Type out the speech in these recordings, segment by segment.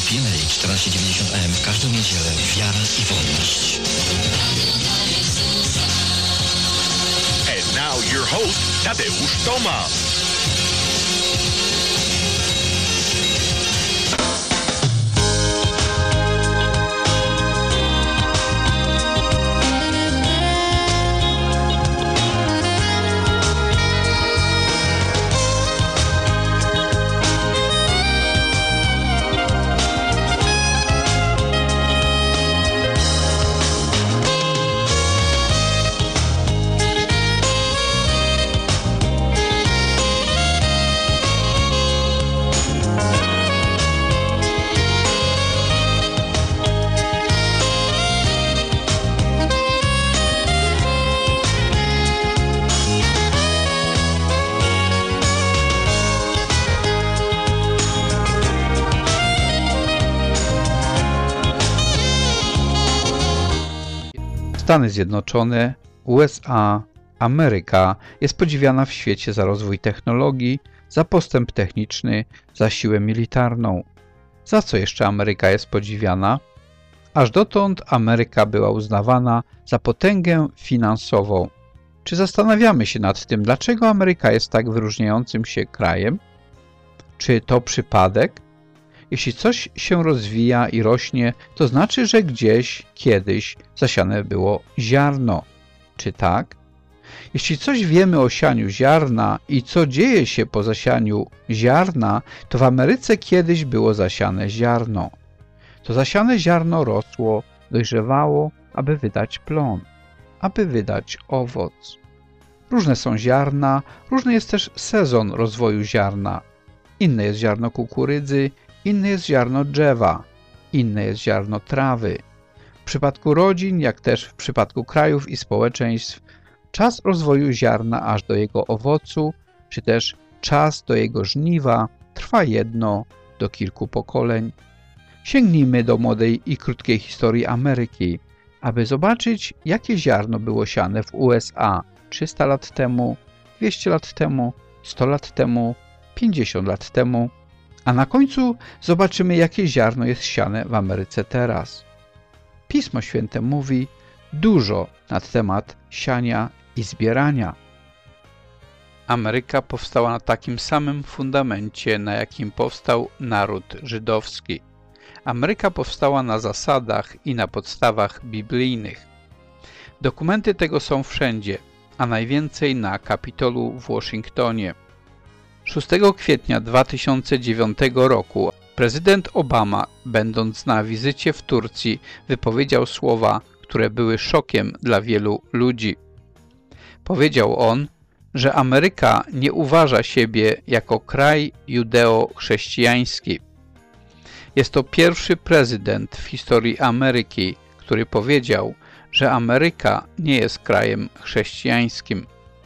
PMA 1490 AM w każdą niedzielę. Wiara i wolność. And now your host, Tadeusz Tomasz. Stany Zjednoczone, USA, Ameryka jest podziwiana w świecie za rozwój technologii, za postęp techniczny, za siłę militarną. Za co jeszcze Ameryka jest podziwiana? Aż dotąd Ameryka była uznawana za potęgę finansową. Czy zastanawiamy się nad tym, dlaczego Ameryka jest tak wyróżniającym się krajem? Czy to przypadek? Jeśli coś się rozwija i rośnie, to znaczy, że gdzieś, kiedyś zasiane było ziarno. Czy tak? Jeśli coś wiemy o sianiu ziarna i co dzieje się po zasianiu ziarna, to w Ameryce kiedyś było zasiane ziarno. To zasiane ziarno rosło, dojrzewało, aby wydać plon, aby wydać owoc. Różne są ziarna, różny jest też sezon rozwoju ziarna. Inne jest ziarno kukurydzy, inne jest ziarno drzewa, inne jest ziarno trawy. W przypadku rodzin, jak też w przypadku krajów i społeczeństw, czas rozwoju ziarna aż do jego owocu, czy też czas do jego żniwa trwa jedno do kilku pokoleń. Sięgnijmy do młodej i krótkiej historii Ameryki, aby zobaczyć, jakie ziarno było siane w USA 300 lat temu, 200 lat temu, 100 lat temu, 50 lat temu, a na końcu zobaczymy, jakie ziarno jest siane w Ameryce teraz. Pismo Święte mówi dużo na temat siania i zbierania. Ameryka powstała na takim samym fundamencie, na jakim powstał naród żydowski. Ameryka powstała na zasadach i na podstawach biblijnych. Dokumenty tego są wszędzie, a najwięcej na Kapitolu w Waszyngtonie. 6 kwietnia 2009 roku prezydent Obama, będąc na wizycie w Turcji, wypowiedział słowa, które były szokiem dla wielu ludzi. Powiedział on, że Ameryka nie uważa siebie jako kraj judeo-chrześcijański. Jest to pierwszy prezydent w historii Ameryki, który powiedział, że Ameryka nie jest krajem chrześcijańskim.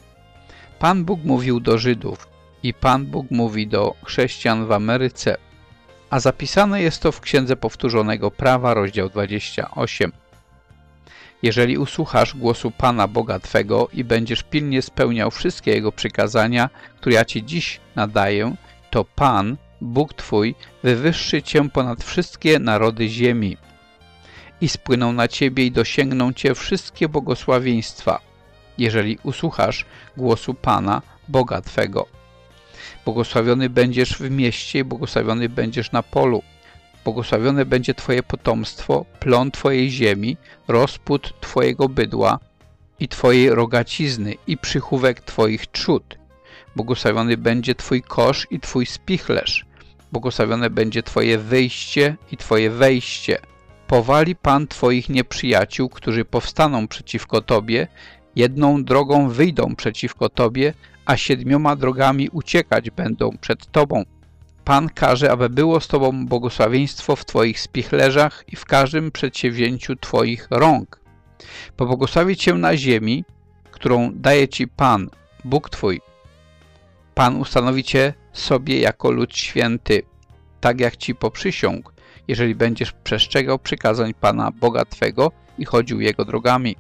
Pan Bóg mówił do Żydów i Pan Bóg mówi do chrześcijan w Ameryce, a zapisane jest to w Księdze Powtórzonego Prawa, rozdział 28. Jeżeli usłuchasz głosu Pana Boga Twego i będziesz pilnie spełniał wszystkie Jego przykazania, które ja Ci dziś nadaję, to Pan, Bóg Twój, wywyższy Cię ponad wszystkie narody ziemi i spłyną na Ciebie i dosięgną Cię wszystkie błogosławieństwa, jeżeli usłuchasz głosu Pana, Boga Twego. Błogosławiony będziesz w mieście i błogosławiony będziesz na polu. Błogosławione będzie Twoje potomstwo, plon Twojej ziemi, rozpód Twojego bydła i Twojej rogacizny i przychówek Twoich trzód. Błogosławiony będzie Twój kosz i Twój spichlerz. Błogosławione będzie Twoje wyjście i Twoje wejście. Powali Pan Twoich nieprzyjaciół, którzy powstaną przeciwko Tobie, jedną drogą wyjdą przeciwko Tobie, a 7 drogami uciekać będą przed Tobą. Pan każe, aby było z Tobą błogosławieństwo w Twoich spichlerzach i w każdym przedsięwzięciu Twoich rąk. Pobłogosławi Cię na ziemi, którą daje Ci Pan, Bóg Twój. Pan ustanowi Cię sobie jako lud święty, tak jak Ci poprzysiągł, jeżeli będziesz przestrzegał przykazań Pana Boga Twego i chodził Jego drogami.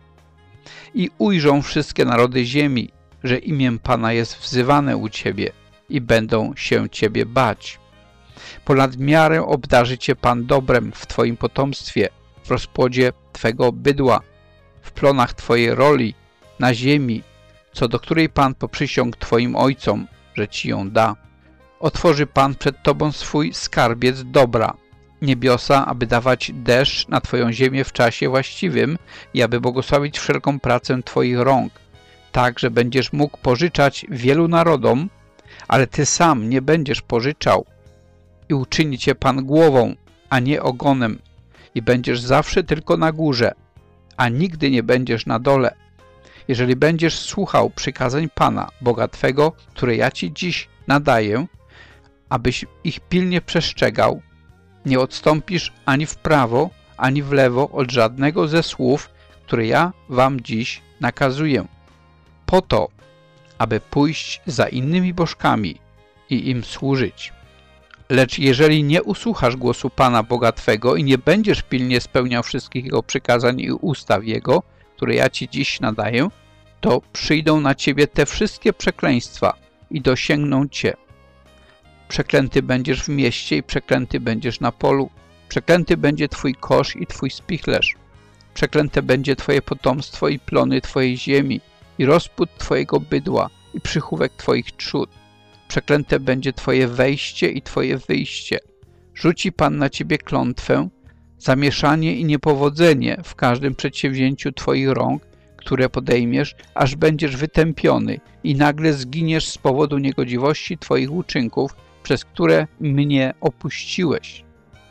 I ujrzą wszystkie narody ziemi, że imię Pana jest wzywane u Ciebie i będą się Ciebie bać. Ponad miarę obdarzy Cię Pan dobrem w Twoim potomstwie, w rozpłodzie Twego bydła, w plonach Twojej roli na ziemi, co do której Pan poprzysiągł Twoim ojcom, że Ci ją da. Otworzy Pan przed Tobą swój skarbiec dobra, niebiosa, aby dawać deszcz na Twoją ziemię w czasie właściwym i aby błogosławić wszelką pracę Twoich rąk, tak, że będziesz mógł pożyczać wielu narodom, ale Ty sam nie będziesz pożyczał. I uczyni Cię Pan głową, a nie ogonem, i będziesz zawsze tylko na górze, a nigdy nie będziesz na dole. Jeżeli będziesz słuchał przykazań Pana, Boga Twego, które ja Ci dziś nadaję, abyś ich pilnie przestrzegał, nie odstąpisz ani w prawo, ani w lewo od żadnego ze słów, które ja Wam dziś nakazuję, po to, aby pójść za innymi bożkami i im służyć. Lecz jeżeli nie usłuchasz głosu Pana Boga Twego i nie będziesz pilnie spełniał wszystkich Jego przykazań i ustaw Jego, które ja Ci dziś nadaję, to przyjdą na Ciebie te wszystkie przekleństwa i dosięgną Cię. Przeklęty będziesz w mieście i przeklęty będziesz na polu. Przeklęty będzie Twój kosz i Twój spichlerz. Przeklęte będzie Twoje potomstwo i plony Twojej ziemi, i rozpód Twojego bydła, i przychówek Twoich trzód. Przeklęte będzie Twoje wejście i Twoje wyjście. Rzuci Pan na Ciebie klątwę, zamieszanie i niepowodzenie w każdym przedsięwzięciu Twoich rąk, które podejmiesz, aż będziesz wytępiony i nagle zginiesz z powodu niegodziwości Twoich uczynków, przez które mnie opuściłeś.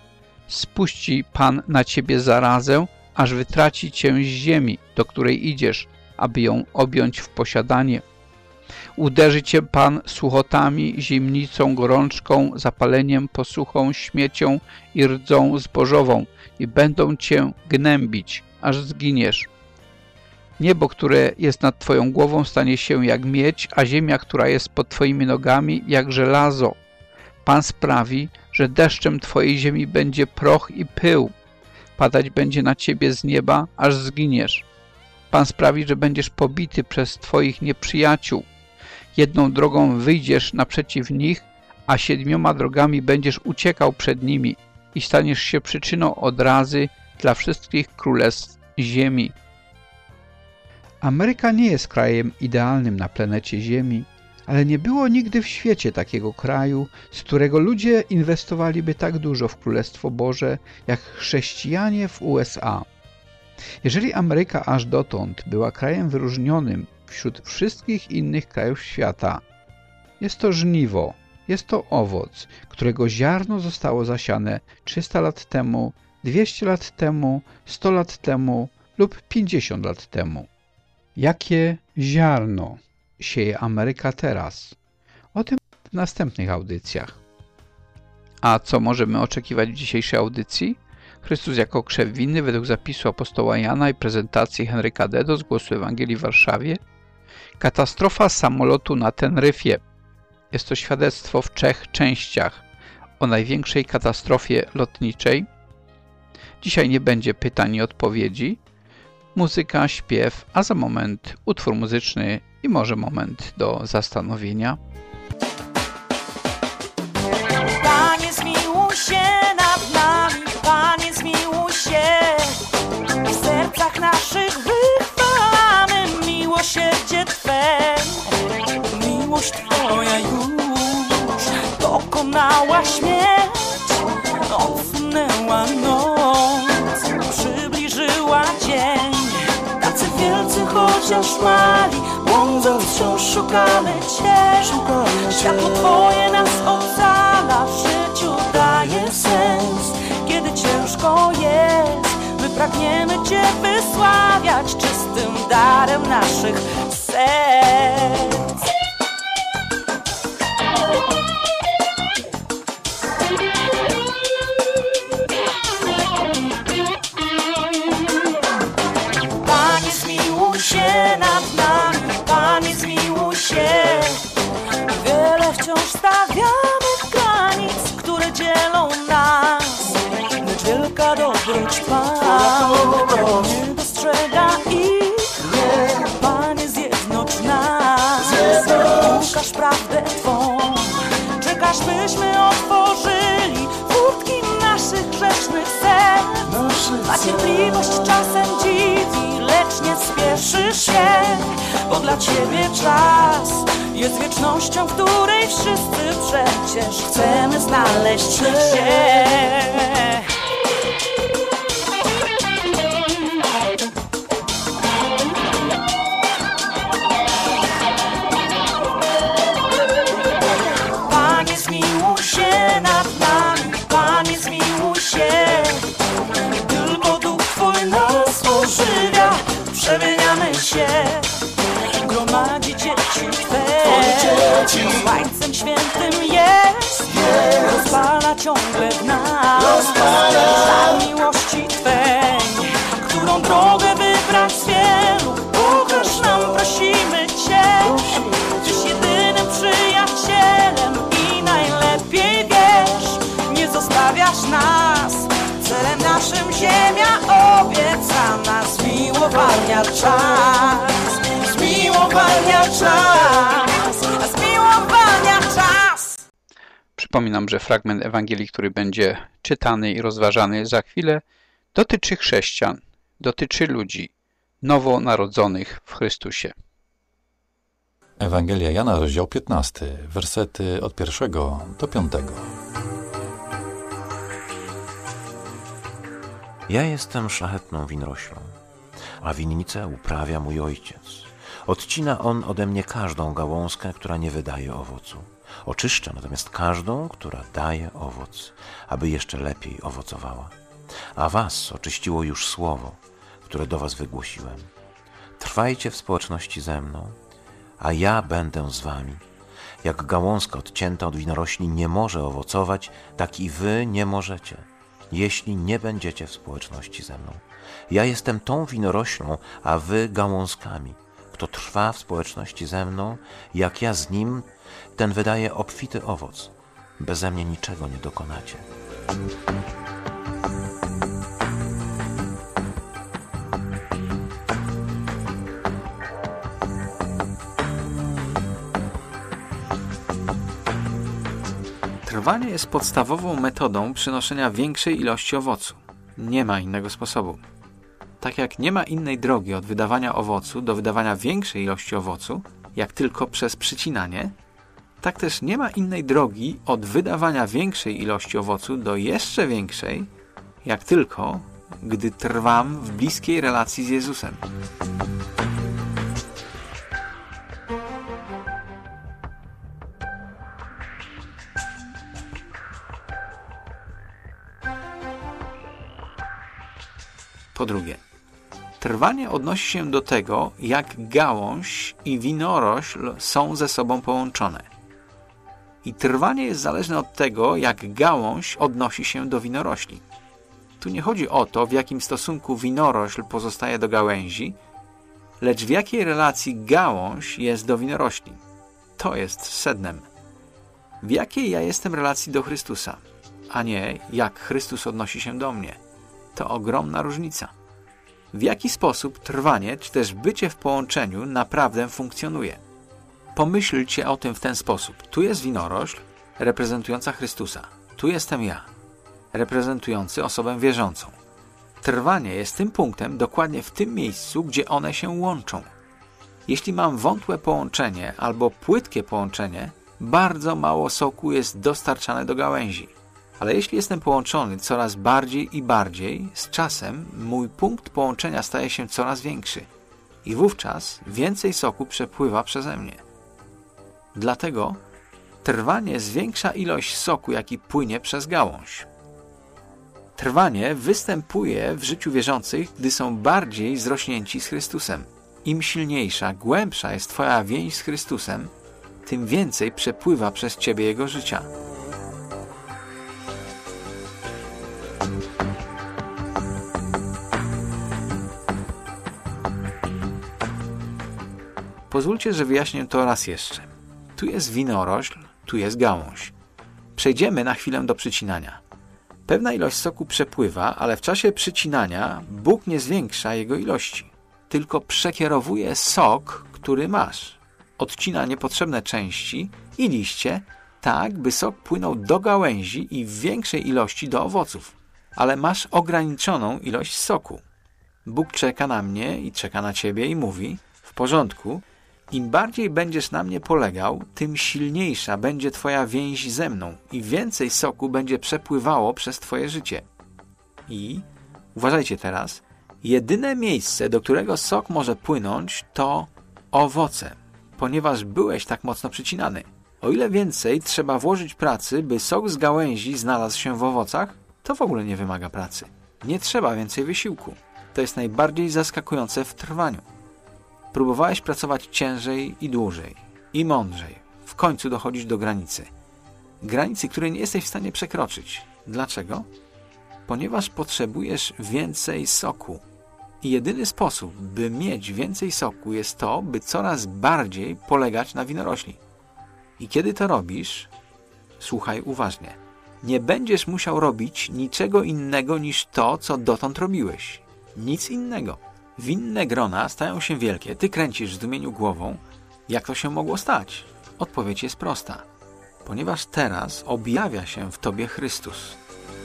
Spuści Pan na Ciebie zarazę, aż wytraci Cię z ziemi, do której idziesz, aby ją objąć w posiadanie. Uderzy Cię Pan suchotami, zimnicą, gorączką, zapaleniem, posuchą, śmiecią i rdzą zbożową i będą Cię gnębić, aż zginiesz. Niebo, które jest nad Twoją głową, stanie się jak miedź, a ziemia, która jest pod Twoimi nogami, jak żelazo. Pan sprawi, że deszczem Twojej ziemi będzie proch i pył. Padać będzie na Ciebie z nieba, aż zginiesz. Pan sprawi, że będziesz pobity przez Twoich nieprzyjaciół. Jedną drogą wyjdziesz naprzeciw nich, a 7 drogami będziesz uciekał przed nimi i staniesz się przyczyną odrazy dla wszystkich królestw ziemi. Ameryka nie jest krajem idealnym na planecie Ziemi, ale nie było nigdy w świecie takiego kraju, z którego ludzie inwestowaliby tak dużo w Królestwo Boże, jak chrześcijanie w USA. Jeżeli Ameryka aż dotąd była krajem wyróżnionym wśród wszystkich innych krajów świata, jest to żniwo, jest to owoc, którego ziarno zostało zasiane 300 lat temu, 200 lat temu, 100 lat temu lub 50 lat temu. Jakie ziarno sieje Ameryka teraz? O tym w następnych audycjach. A co możemy oczekiwać w dzisiejszej audycji? Chrystus jako krzew winny według zapisu apostoła Jana i prezentacji Henryka Dedo z Głosu Ewangelii w Warszawie. Katastrofa samolotu na Teneryfie. Jest to świadectwo w 3 częściach o największej katastrofie lotniczej. Dzisiaj nie będzie pytań i odpowiedzi. Muzyka, śpiew, a za moment utwór muzyczny i może moment do zastanowienia. Panie, zmiłuj się nad nami, Panie, zmiłuj się. W sercach naszych wychwalamy miłosierdzie Twe. Miłość Twoja już dokonała śmierć, odsunęła noc, przybliżyła dzień. Tacy wielcy chociaż mali, błądząc wciąż szukamy Cię. Światło Twoje nas ocala, życiu daje sens. Kiedy ciężko jest, my pragniemy Cię wysławiać czystym darem naszych serc. Panie, zmiłuj się nad nami, Panie, zmiłuj się. Wiele wciąż stawiamy granic, które dzielą nas, lecz wielka dobroć Pan nie dostrzega ich. Panie, zjednocz nas, ukaż prawdę Twą. Czekasz, byśmy otworzyli Cierpliwość czasem dziwi, lecz nie spieszysz się, bo dla Ciebie czas jest wiecznością, w której wszyscy przecież chcemy znaleźć się. Panie, zmiłuj się nad nami, Panie, zmiłuj się. Tylko Duch Twój nas ożywia, przemieniamy się. Gromadzi dzieci Twe, Ojcem Świętym jest, rozpala ciągle w nas żar miłości Twej, którą drogę wybrać z wielu. Pokaż nam, prosimy Cię, Tyś jedynym przyjacielem i najlepiej wiesz, nie zostawiasz nas. Celem naszym ziemia obiecana, zmiłowania czas, zmiłowania czas, zmiłowania czas. Przypominam, że fragment Ewangelii, który będzie czytany i rozważany za chwilę, dotyczy chrześcijan, dotyczy ludzi nowonarodzonych w Chrystusie. Ewangelia Jana, rozdział 15, wersety od 1 do 5. Ja jestem szlachetną winoroślą, a winnicę uprawia mój ojciec. Odcina on ode mnie każdą gałązkę, która nie wydaje owocu. Oczyszcza natomiast każdą, która daje owoc, aby jeszcze lepiej owocowała. A was oczyściło już słowo, które do was wygłosiłem. Trwajcie w społeczności ze mną, a ja będę z wami. Jak gałązka odcięta od winorośli nie może owocować, tak i wy nie możecie, jeśli nie będziecie w społeczności ze mną. Ja jestem tą winoroślą, a wy gałązkami. Kto trwa w społeczności ze mną, jak ja z nim, ten wydaje obfity owoc. Beze mnie niczego nie dokonacie. Trwanie jest podstawową metodą przynoszenia większej ilości owocu. Nie ma innego sposobu. Tak jak nie ma innej drogi od wydawania owocu do wydawania większej ilości owocu, jak tylko przez przycinanie, tak też nie ma innej drogi od wydawania większej ilości owocu do jeszcze większej, jak tylko gdy trwam w bliskiej relacji z Jezusem. Po drugie, trwanie odnosi się do tego, jak gałąź i winorośl są ze sobą połączone. I trwanie jest zależne od tego, jak gałąź odnosi się do winorośli. Tu nie chodzi o to, w jakim stosunku winorośl pozostaje do gałęzi, lecz w jakiej relacji gałąź jest do winorośli. To jest sednem. W jakiej ja jestem relacji do Chrystusa, a nie jak Chrystus odnosi się do mnie. To ogromna różnica. W jaki sposób trwanie, czy też bycie w połączeniu naprawdę funkcjonuje? Pomyślcie o tym w ten sposób. Tu jest winorośl reprezentująca Chrystusa. Tu jestem ja, reprezentujący osobę wierzącą. Trwanie jest tym punktem dokładnie w tym miejscu, gdzie one się łączą. Jeśli mam wątłe połączenie albo płytkie połączenie, bardzo mało soku jest dostarczane do gałęzi. Ale jeśli jestem połączony coraz bardziej i bardziej, z czasem mój punkt połączenia staje się coraz większy i wówczas więcej soku przepływa przeze mnie. Dlatego trwanie zwiększa ilość soku, jaki płynie przez gałąź. Trwanie występuje w życiu wierzących, gdy są bardziej zrośnięci z Chrystusem. Im silniejsza, głębsza jest Twoja więź z Chrystusem, tym więcej przepływa przez Ciebie Jego życia. Pozwólcie, że wyjaśnię to raz jeszcze. Tu jest winorośl, tu jest gałąź. Przejdziemy na chwilę do przycinania. Pewna ilość soku przepływa, ale w czasie przycinania Bóg nie zwiększa jego ilości, tylko przekierowuje sok, który masz. Odcina niepotrzebne części i liście, tak by sok płynął do gałęzi i w większej ilości do owoców. ale masz ograniczoną ilość soku. Bóg czeka na mnie i czeka na ciebie i mówi, w porządku, im bardziej będziesz na mnie polegał, tym silniejsza będzie twoja więź ze mną i więcej soku będzie przepływało przez twoje życie. I uważajcie teraz, jedyne miejsce, do którego sok może płynąć, to owoce, ponieważ byłeś tak mocno przycinany. O ile więcej trzeba włożyć pracy, by sok z gałęzi znalazł się w owocach, to w ogóle nie wymaga pracy. Nie trzeba więcej wysiłku. To jest najbardziej zaskakujące w trwaniu. Próbowałeś pracować ciężej i dłużej, i mądrzej. W końcu dochodzisz do granicy. Granicy, której nie jesteś w stanie przekroczyć. Dlaczego? Ponieważ potrzebujesz więcej soku. I jedyny sposób, by mieć więcej soku, jest to, by coraz bardziej polegać na winorośli. I kiedy to robisz, słuchaj uważnie, nie będziesz musiał robić niczego innego niż to, co dotąd robiłeś. Nic innego. Winne grona stają się wielkie, ty kręcisz w zdumieniu głową. Jak to się mogło stać? Odpowiedź jest prosta. Ponieważ teraz objawia się w tobie Chrystus.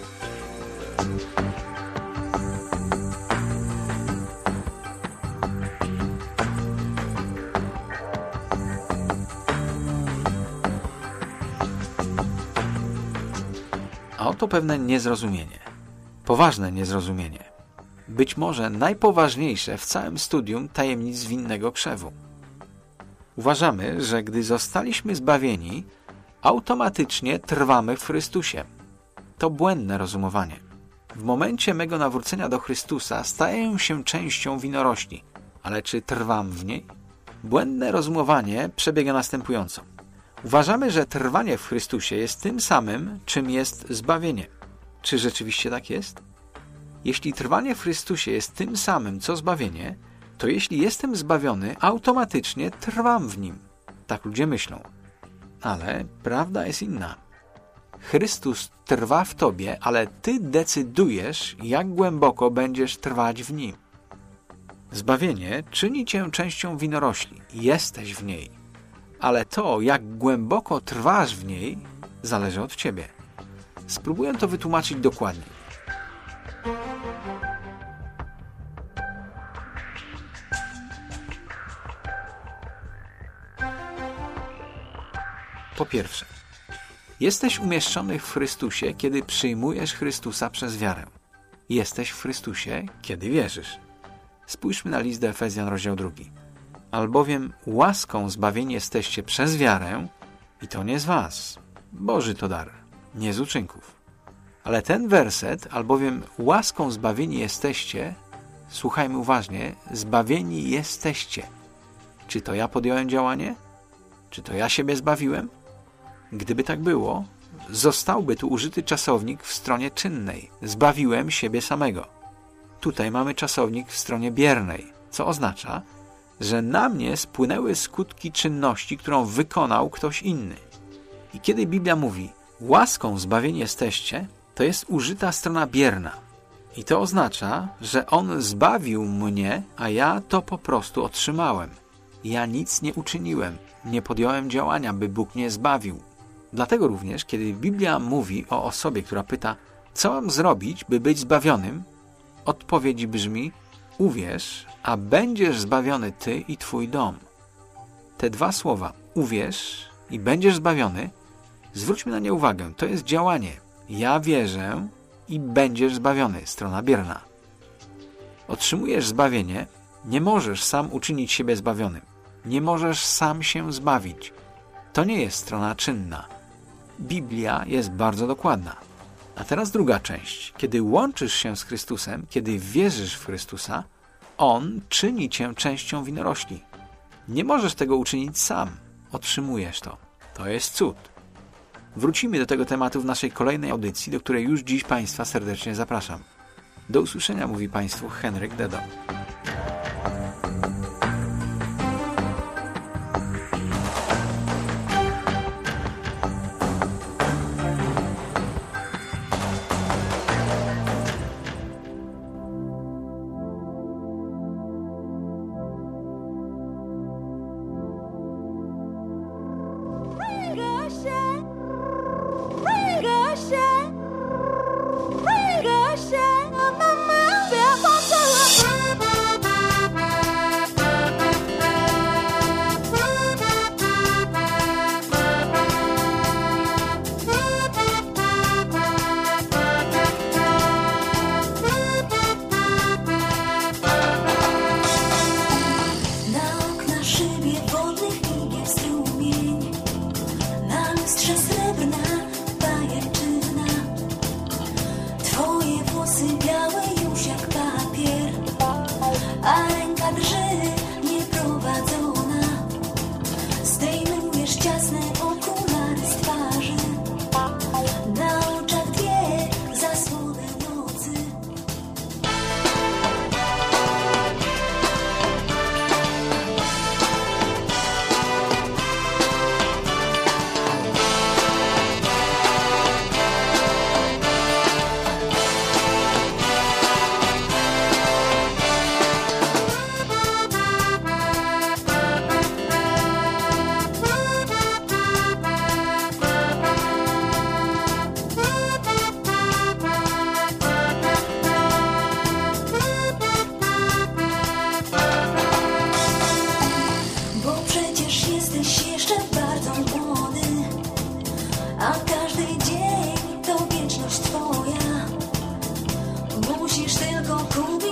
A oto pewne niezrozumienie. Poważne niezrozumienie. Być może najpoważniejsze w całym studium tajemnic winnego krzewu. Uważamy, że gdy zostaliśmy zbawieni, automatycznie trwamy w Chrystusie. To błędne rozumowanie. W momencie mego nawrócenia do Chrystusa staję się częścią winorośli. Ale czy trwam w niej? Błędne rozumowanie przebiega następująco. Uważamy, że trwanie w Chrystusie jest tym samym, czym jest zbawienie. Czy rzeczywiście tak jest? Jeśli trwanie w Chrystusie jest tym samym, co zbawienie, to jeśli jestem zbawiony, automatycznie trwam w Nim. Tak ludzie myślą. Ale prawda jest inna. Chrystus trwa w Tobie, ale Ty decydujesz, jak głęboko będziesz trwać w Nim. Zbawienie czyni Cię częścią winorośli. Jesteś w niej. Ale to, jak głęboko trwasz w niej, zależy od Ciebie. Spróbuję to wytłumaczyć dokładniej. Po pierwsze, jesteś umieszczony w Chrystusie, kiedy przyjmujesz Chrystusa przez wiarę. Jesteś w Chrystusie, kiedy wierzysz. Spójrzmy na list do Efezjan, rozdział 2. Albowiem łaską zbawieni jesteście przez wiarę i to nie z was. Boży to dar, nie z uczynków. Ale ten werset, albowiem łaską zbawieni jesteście, słuchajmy uważnie, zbawieni jesteście. Czy to ja podjąłem działanie? Czy to ja siebie zbawiłem? Gdyby tak było, zostałby tu użyty czasownik w stronie czynnej. Zbawiłem siebie samego. Tutaj mamy czasownik w stronie biernej, co oznacza, że na mnie spłynęły skutki czynności, którą wykonał ktoś inny. I kiedy Biblia mówi, łaską zbawieni jesteście, to jest użyta strona bierna. I to oznacza, że On zbawił mnie, a ja to po prostu otrzymałem. Ja nic nie uczyniłem, nie podjąłem działania, by Bóg mnie zbawił. Dlatego również, kiedy Biblia mówi o osobie, która pyta, co mam zrobić, by być zbawionym, odpowiedź brzmi, uwierz, a będziesz zbawiony ty i twój dom. Te dwa słowa, uwierz i będziesz zbawiony, zwróćmy na nie uwagę, to jest działanie. Ja wierzę i będziesz zbawiony, strona bierna. Otrzymujesz zbawienie, nie możesz sam uczynić siebie zbawionym. Nie możesz sam się zbawić. To nie jest strona czynna. Biblia jest bardzo dokładna. A teraz druga część. Kiedy łączysz się z Chrystusem, kiedy wierzysz w Chrystusa, On czyni cię częścią winorośli. Nie możesz tego uczynić sam. Otrzymujesz to. To jest cud. Wrócimy do tego tematu w naszej kolejnej audycji, do której już dziś Państwa serdecznie zapraszam. Do usłyszenia, mówi Państwu Henryk Dedo. Gosia,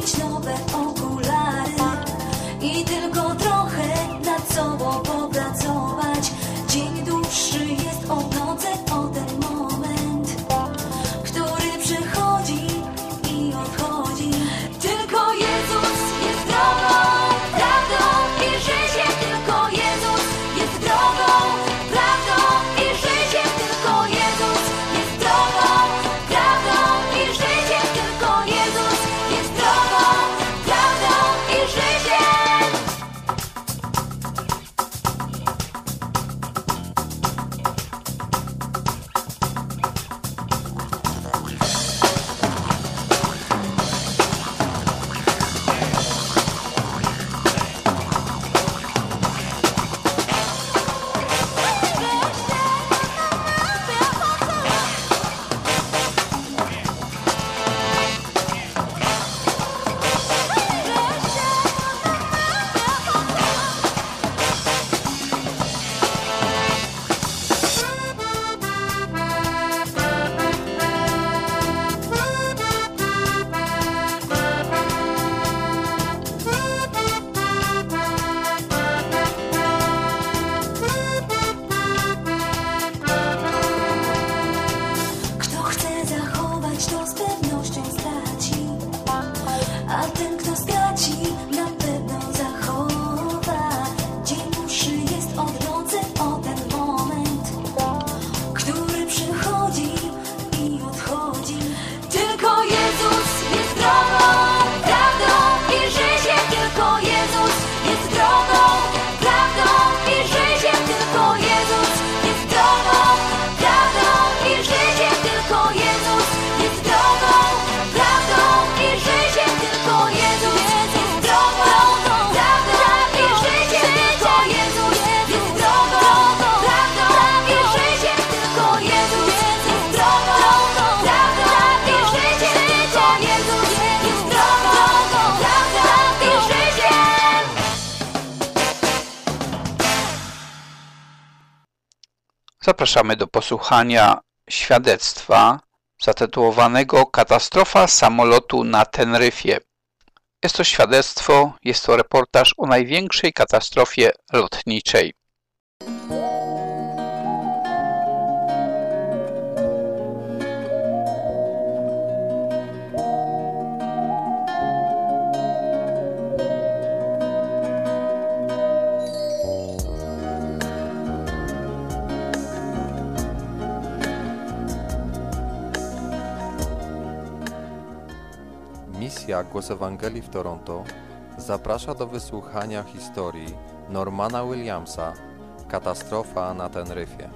kupić nowe okulary i tylko trochę nad sobą popracować. Dzień dłuższy jest o nodze, o ten moment, który przychodzi i odchodzi. Tylko Jezus jest drogą, prawdą i życiem. Tylko Jezus jest drogą, prawdą i życiem. Tylko Jezus jest drogą, prawdą i życiem. Tylko Jezus jest drogą, prawdą i życiem. Kto chce zachować, to z pewnością straci, a ten, kto straci, na pewno zachowa. Dzień dłuższy jest od nocy, o ten moment, który przychodzi i odchodzi. Tylko Jezus jest drogą, prawdą i życiem. Tylko Jezus jest drogą, prawdą i życiem. Tylko Jezus jest drogą, prawdą i życiem. Tylko Jezus jest drogą, prawdą i życiem. Tylko Jezus jest drogą, prawdą i życiem. Tylko Jezus jest drogą, prawdą i życiem. Tylko Jezus jest drogą, prawdą i życiem. Tylko Jezus jest drogą, prawdą i życiem. Zapraszamy do posłuchania świadectwa zatytułowanego Katastrofa samolotu na Teneryfie. Jest to świadectwo, jest to reportaż o największej katastrofie lotniczej. Misja Głos Ewangelii w Toronto zaprasza do wysłuchania historii Normana Williamsa Katastrofa na Teneryfie.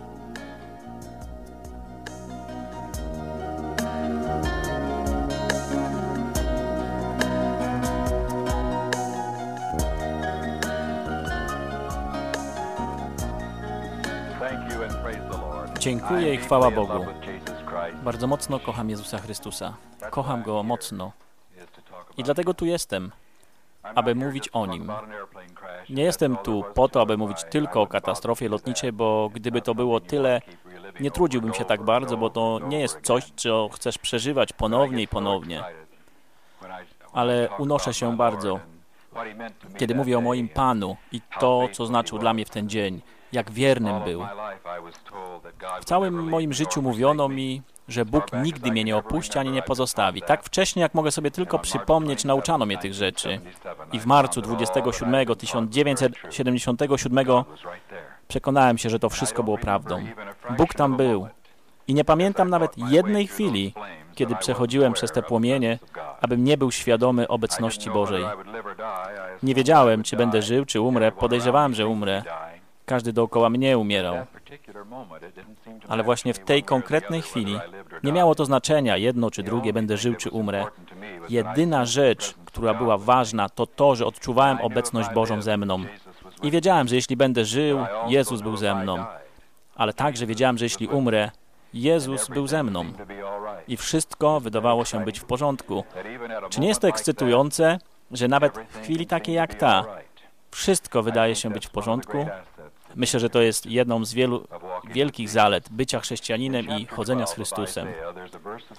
Dziękuję i chwała Bogu. Bardzo mocno kocham Jezusa Chrystusa. Kocham Go mocno. I dlatego tu jestem, aby mówić o Nim. Nie jestem tu po to, aby mówić tylko o katastrofie lotniczej, bo gdyby to było tyle, nie trudziłbym się tak bardzo, bo to nie jest coś, co chcesz przeżywać ponownie i ponownie. Ale unoszę się bardzo, kiedy mówię o moim Panu i to, co znaczył dla mnie w ten dzień, jak wiernym był. W całym moim życiu mówiono mi, że Bóg nigdy mnie nie opuści ani nie pozostawi. Tak wcześnie, jak mogę sobie tylko przypomnieć, nauczano mnie tych rzeczy. I w marcu 27 1977 przekonałem się, że to wszystko było prawdą. Bóg tam był. I nie pamiętam nawet jednej chwili, kiedy przechodziłem przez te płomienie, abym nie był świadomy obecności Bożej. Nie wiedziałem, czy będę żył, czy umrę. Podejrzewałem, że umrę. Każdy dookoła mnie umierał. Ale właśnie w tej konkretnej chwili nie miało to znaczenia, jedno czy drugie, będę żył czy umrę. Jedyna rzecz, która była ważna, to to, że odczuwałem obecność Bożą ze mną. I wiedziałem, że jeśli będę żył, Jezus był ze mną. Ale także wiedziałem, że jeśli umrę, Jezus był ze mną. I wszystko wydawało się być w porządku. Czy nie jest to ekscytujące, że nawet w chwili takiej jak ta, wszystko wydaje się być w porządku? Myślę, że to jest jedną z wielu wielkich zalet bycia chrześcijaninem i chodzenia z Chrystusem.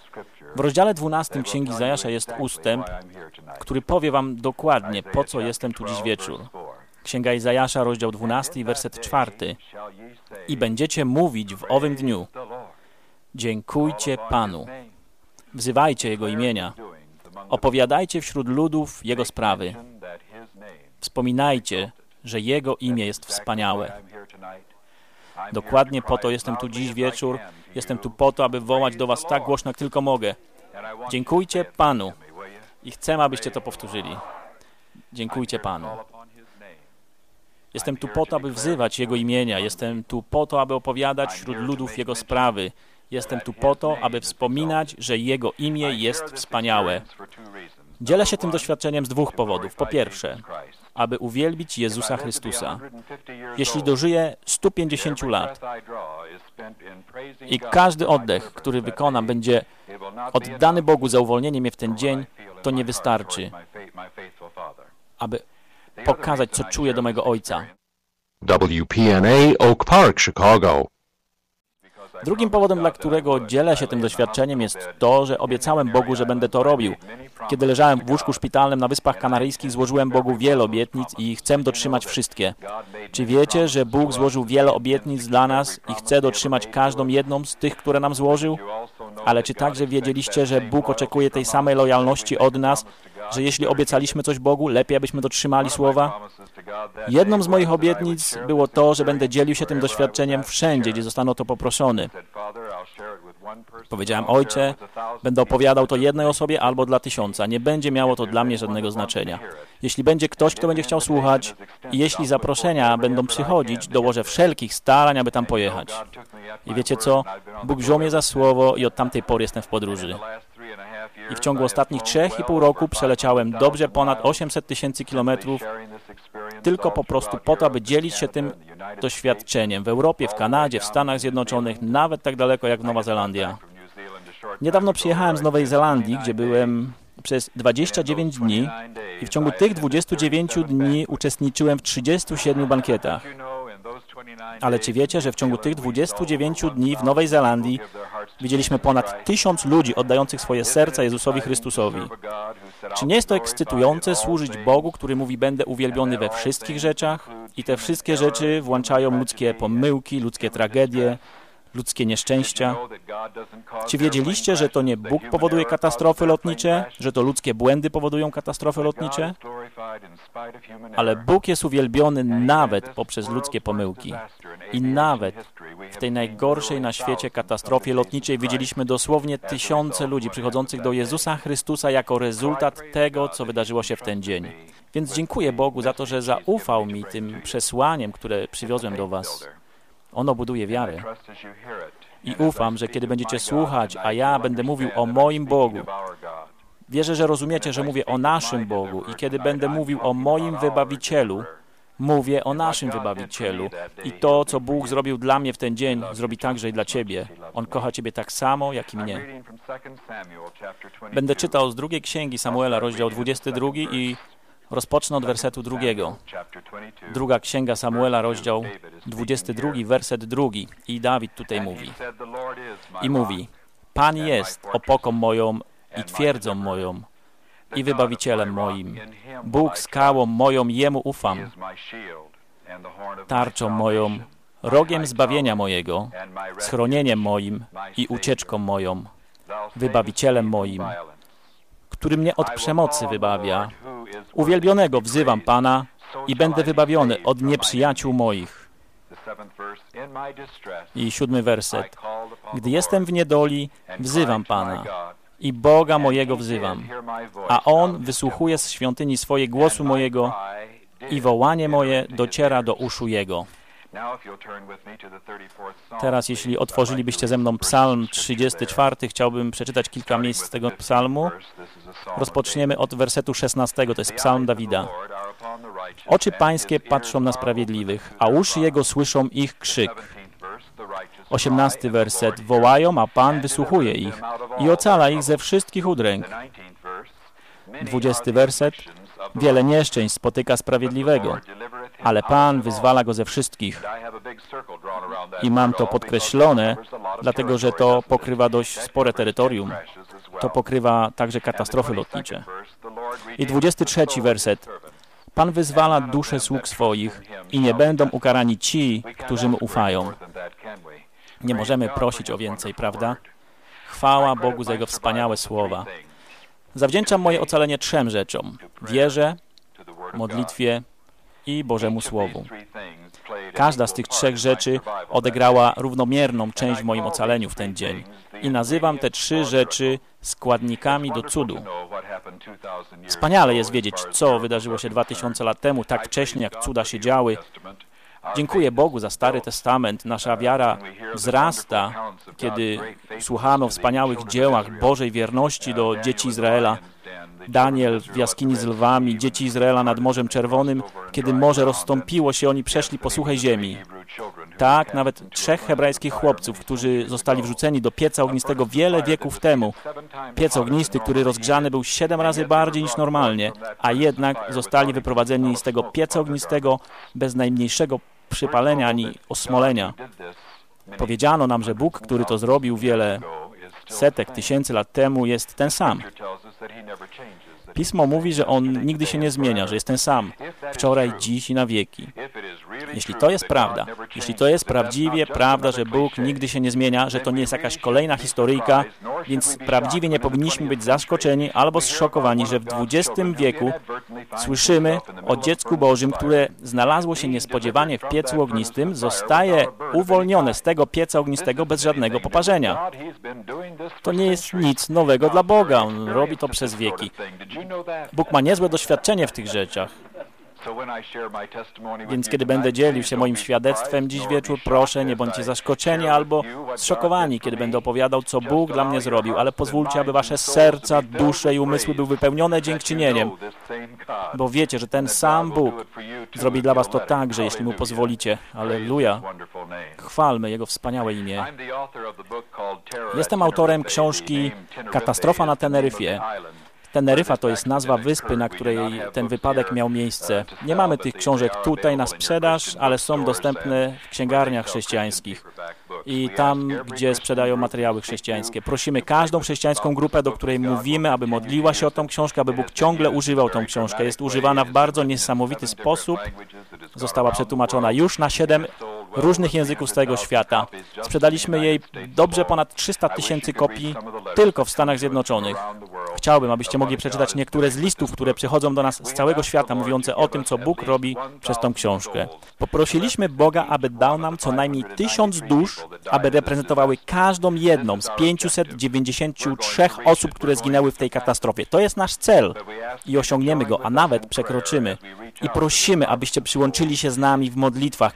W rozdziale 12 Księgi Izajasza jest ustęp, który powie wam dokładnie, po co jestem tu dziś wieczór. Księga Izajasza, rozdział 12, werset 4. I będziecie mówić w owym dniu: dziękujcie Panu, wzywajcie Jego imienia, opowiadajcie wśród ludów Jego sprawy, wspominajcie, że Jego imię jest wspaniałe. Dokładnie po to jestem tu dziś wieczór. Jestem tu po to, aby wołać do was tak głośno, jak tylko mogę. Dziękujcie Panu. I chcę, abyście to powtórzyli. Dziękujcie Panu. Jestem tu po to, aby wzywać Jego imienia. Jestem tu po to, aby opowiadać wśród ludów Jego sprawy. Jestem tu po to, aby wspominać, że Jego imię jest wspaniałe. Dzielę się tym doświadczeniem z dwóch powodów. Po pierwsze, aby uwielbić Jezusa Chrystusa. Jeśli dożyję 150 lat i każdy oddech, który wykonam, będzie oddany Bogu za uwolnienie mnie w ten dzień, to nie wystarczy, aby pokazać, co czuję do mego Ojca. WPNA Oak Park, Chicago. Drugim powodem, dla którego dzielę się tym doświadczeniem, jest to, że obiecałem Bogu, że będę to robił. Kiedy leżałem w łóżku szpitalnym na Wyspach Kanaryjskich, złożyłem Bogu wiele obietnic i chcę dotrzymać wszystkie. Czy wiecie, że Bóg złożył wiele obietnic dla nas i chce dotrzymać każdą jedną z tych, które nam złożył? Ale czy także wiedzieliście, że Bóg oczekuje tej samej lojalności od nas, że jeśli obiecaliśmy coś Bogu, lepiej abyśmy dotrzymali słowa? Jedną z moich obietnic było to, że będę dzielił się tym doświadczeniem wszędzie, gdzie zostanę o to poproszony. Powiedziałem: Ojcze, będę opowiadał to jednej osobie albo dla 1000. Nie będzie miało to dla mnie żadnego znaczenia. Jeśli będzie ktoś, kto będzie chciał słuchać i jeśli zaproszenia będą przychodzić, dołożę wszelkich starań, aby tam pojechać. I wiecie co? Bóg wziął mnie za słowo i od tamtej pory jestem w podróży. I w ciągu ostatnich 3,5 roku przeleciałem dobrze ponad 800 000 kilometrów tylko po prostu po to, aby dzielić się tym doświadczeniem w Europie, w Kanadzie, w Stanach Zjednoczonych, nawet tak daleko jak Nowa Zelandia. Niedawno przyjechałem z Nowej Zelandii, gdzie byłem przez 29 dni i w ciągu tych 29 dni uczestniczyłem w 37 bankietach. Ale czy wiecie, że w ciągu tych 29 dni w Nowej Zelandii widzieliśmy ponad 1000 ludzi oddających swoje serca Jezusowi Chrystusowi? Czy nie jest to ekscytujące służyć Bogu, który mówi: będę uwielbiony we wszystkich rzeczach? I te wszystkie rzeczy włączają ludzkie pomyłki, ludzkie tragedie, ludzkie nieszczęścia. Czy wiedzieliście, że to nie Bóg powoduje katastrofy lotnicze, że to ludzkie błędy powodują katastrofy lotnicze? Ale Bóg jest uwielbiony nawet poprzez ludzkie pomyłki. I nawet w tej najgorszej na świecie katastrofie lotniczej widzieliśmy dosłownie tysiące ludzi przychodzących do Jezusa Chrystusa jako rezultat tego, co wydarzyło się w ten dzień. Więc dziękuję Bogu za to, że zaufał mi tym przesłaniem, które przywiozłem do was. Ono buduje wiarę. I ufam, że kiedy będziecie słuchać, a ja będę mówił o moim Bogu, wierzę, że rozumiecie, że mówię o naszym Bogu. I kiedy będę mówił o moim Wybawicielu, mówię o naszym Wybawicielu. I to, co Bóg zrobił dla mnie w ten dzień, zrobi także i dla ciebie. On kocha ciebie tak samo, jak i mnie. Będę czytał z drugiej księgi Samuela, rozdział 22 i rozpocznę od wersetu 2. Druga księga Samuela, rozdział 22, werset 2. I Dawid tutaj mówi. I mówi: Pan jest opoką moją i twierdzą moją i wybawicielem moim. Bóg skałą moją, Jemu ufam. Tarczą moją, rogiem zbawienia mojego, schronieniem moim i ucieczką moją. Wybawicielem moim, który mnie od przemocy wybawia. Uwielbionego wzywam Pana i będę wybawiony od nieprzyjaciół moich. I 7 werset. Gdy jestem w niedoli, wzywam Pana i Boga mojego wzywam, a On wysłuchuje z świątyni swojej głosu mojego i wołanie moje dociera do uszu Jego. Teraz, jeśli otworzylibyście ze mną Psalm 34, chciałbym przeczytać kilka miejsc z tego psalmu. Rozpoczniemy od wersetu 16, to jest psalm Dawida. Oczy Pańskie patrzą na sprawiedliwych, a uszy Jego słyszą ich krzyk. 18 werset. Wołają, a Pan wysłuchuje ich i ocala ich ze wszystkich udręk. 20 werset. Wiele nieszczęść spotyka sprawiedliwego, ale Pan wyzwala go ze wszystkich. I mam to podkreślone, dlatego że to pokrywa dość spore terytorium. to pokrywa także katastrofy lotnicze. I 23 werset. Pan wyzwala dusze sług swoich i nie będą ukarani ci, którzy mu ufają. Nie możemy prosić o więcej, prawda? Chwała Bogu za Jego wspaniałe słowa. Zawdzięczam moje ocalenie 3 rzeczom. Wierze, modlitwie i Bożemu Słowu. Każda z tych 3 rzeczy odegrała równomierną część w moim ocaleniu w ten dzień. I nazywam te 3 rzeczy składnikami do cudu. Wspaniale jest wiedzieć, co wydarzyło się 2000 lat temu, tak wcześnie, jak cuda się działy. Dziękuję Bogu za Stary Testament. Nasza wiara wzrasta, kiedy słuchamy o wspaniałych dziełach Bożej wierności do dzieci Izraela. Daniel w jaskini z lwami, dzieci Izraela nad Morzem Czerwonym, kiedy morze rozstąpiło się, oni przeszli po suchej ziemi. Tak, nawet 3 hebrajskich chłopców, którzy zostali wrzuceni do pieca ognistego wiele wieków temu. Piec ognisty, który rozgrzany był 7 razy bardziej niż normalnie, a jednak zostali wyprowadzeni z tego pieca ognistego bez najmniejszego przypalenia ani osmolenia. Powiedziano nam, że Bóg, który to zrobił wiele setek, tysięcy lat temu, jest ten sam. Pismo mówi, że On nigdy się nie zmienia, że jest ten sam, wczoraj, dziś i na wieki. Jeśli to jest prawda, jeśli to jest prawdziwie prawda, że Bóg nigdy się nie zmienia, że to nie jest jakaś kolejna historyjka, więc prawdziwie nie powinniśmy być zaskoczeni albo zszokowani, że w XX wieku słyszymy o dziecku Bożym, które znalazło się niespodziewanie w piecu ognistym, zostaje uwolnione z tego pieca ognistego bez żadnego poparzenia. To nie jest nic nowego dla Boga. On robi to przez wieki. Bóg ma niezłe doświadczenie w tych rzeczach. Więc kiedy będę dzielił się moim świadectwem dziś wieczór, proszę, nie bądźcie zaskoczeni albo zszokowani, kiedy będę opowiadał, co Bóg dla mnie zrobił, ale pozwólcie, aby wasze serca, dusze i umysły były wypełnione dziękczynieniem, bo wiecie, że ten sam Bóg zrobi dla was to także, jeśli Mu pozwolicie. Alleluja. Chwalmy Jego wspaniałe imię. Jestem autorem książki Katastrofa na Teneryfie. Teneryfa to jest nazwa wyspy, na której ten wypadek miał miejsce. Nie mamy tych książek tutaj na sprzedaż, ale są dostępne w księgarniach chrześcijańskich i tam, gdzie sprzedają materiały chrześcijańskie. Prosimy każdą chrześcijańską grupę, do której mówimy, aby modliła się o tą książkę, aby Bóg ciągle używał tą książkę. Jest używana w bardzo niesamowity sposób. Została przetłumaczona już na 7 różnych języków z całego świata. Sprzedaliśmy jej dobrze ponad 300 000 kopii tylko w Stanach Zjednoczonych. Chciałbym, abyście mogli przeczytać niektóre z listów, które przychodzą do nas z całego świata, mówiące o tym, co Bóg robi przez tą książkę. Poprosiliśmy Boga, aby dał nam co najmniej 1000 dusz, aby reprezentowały każdą jedną z 593 osób, które zginęły w tej katastrofie. To jest nasz cel i osiągniemy go, a nawet przekroczymy. I prosimy, abyście przyłączyli się z nami w modlitwach.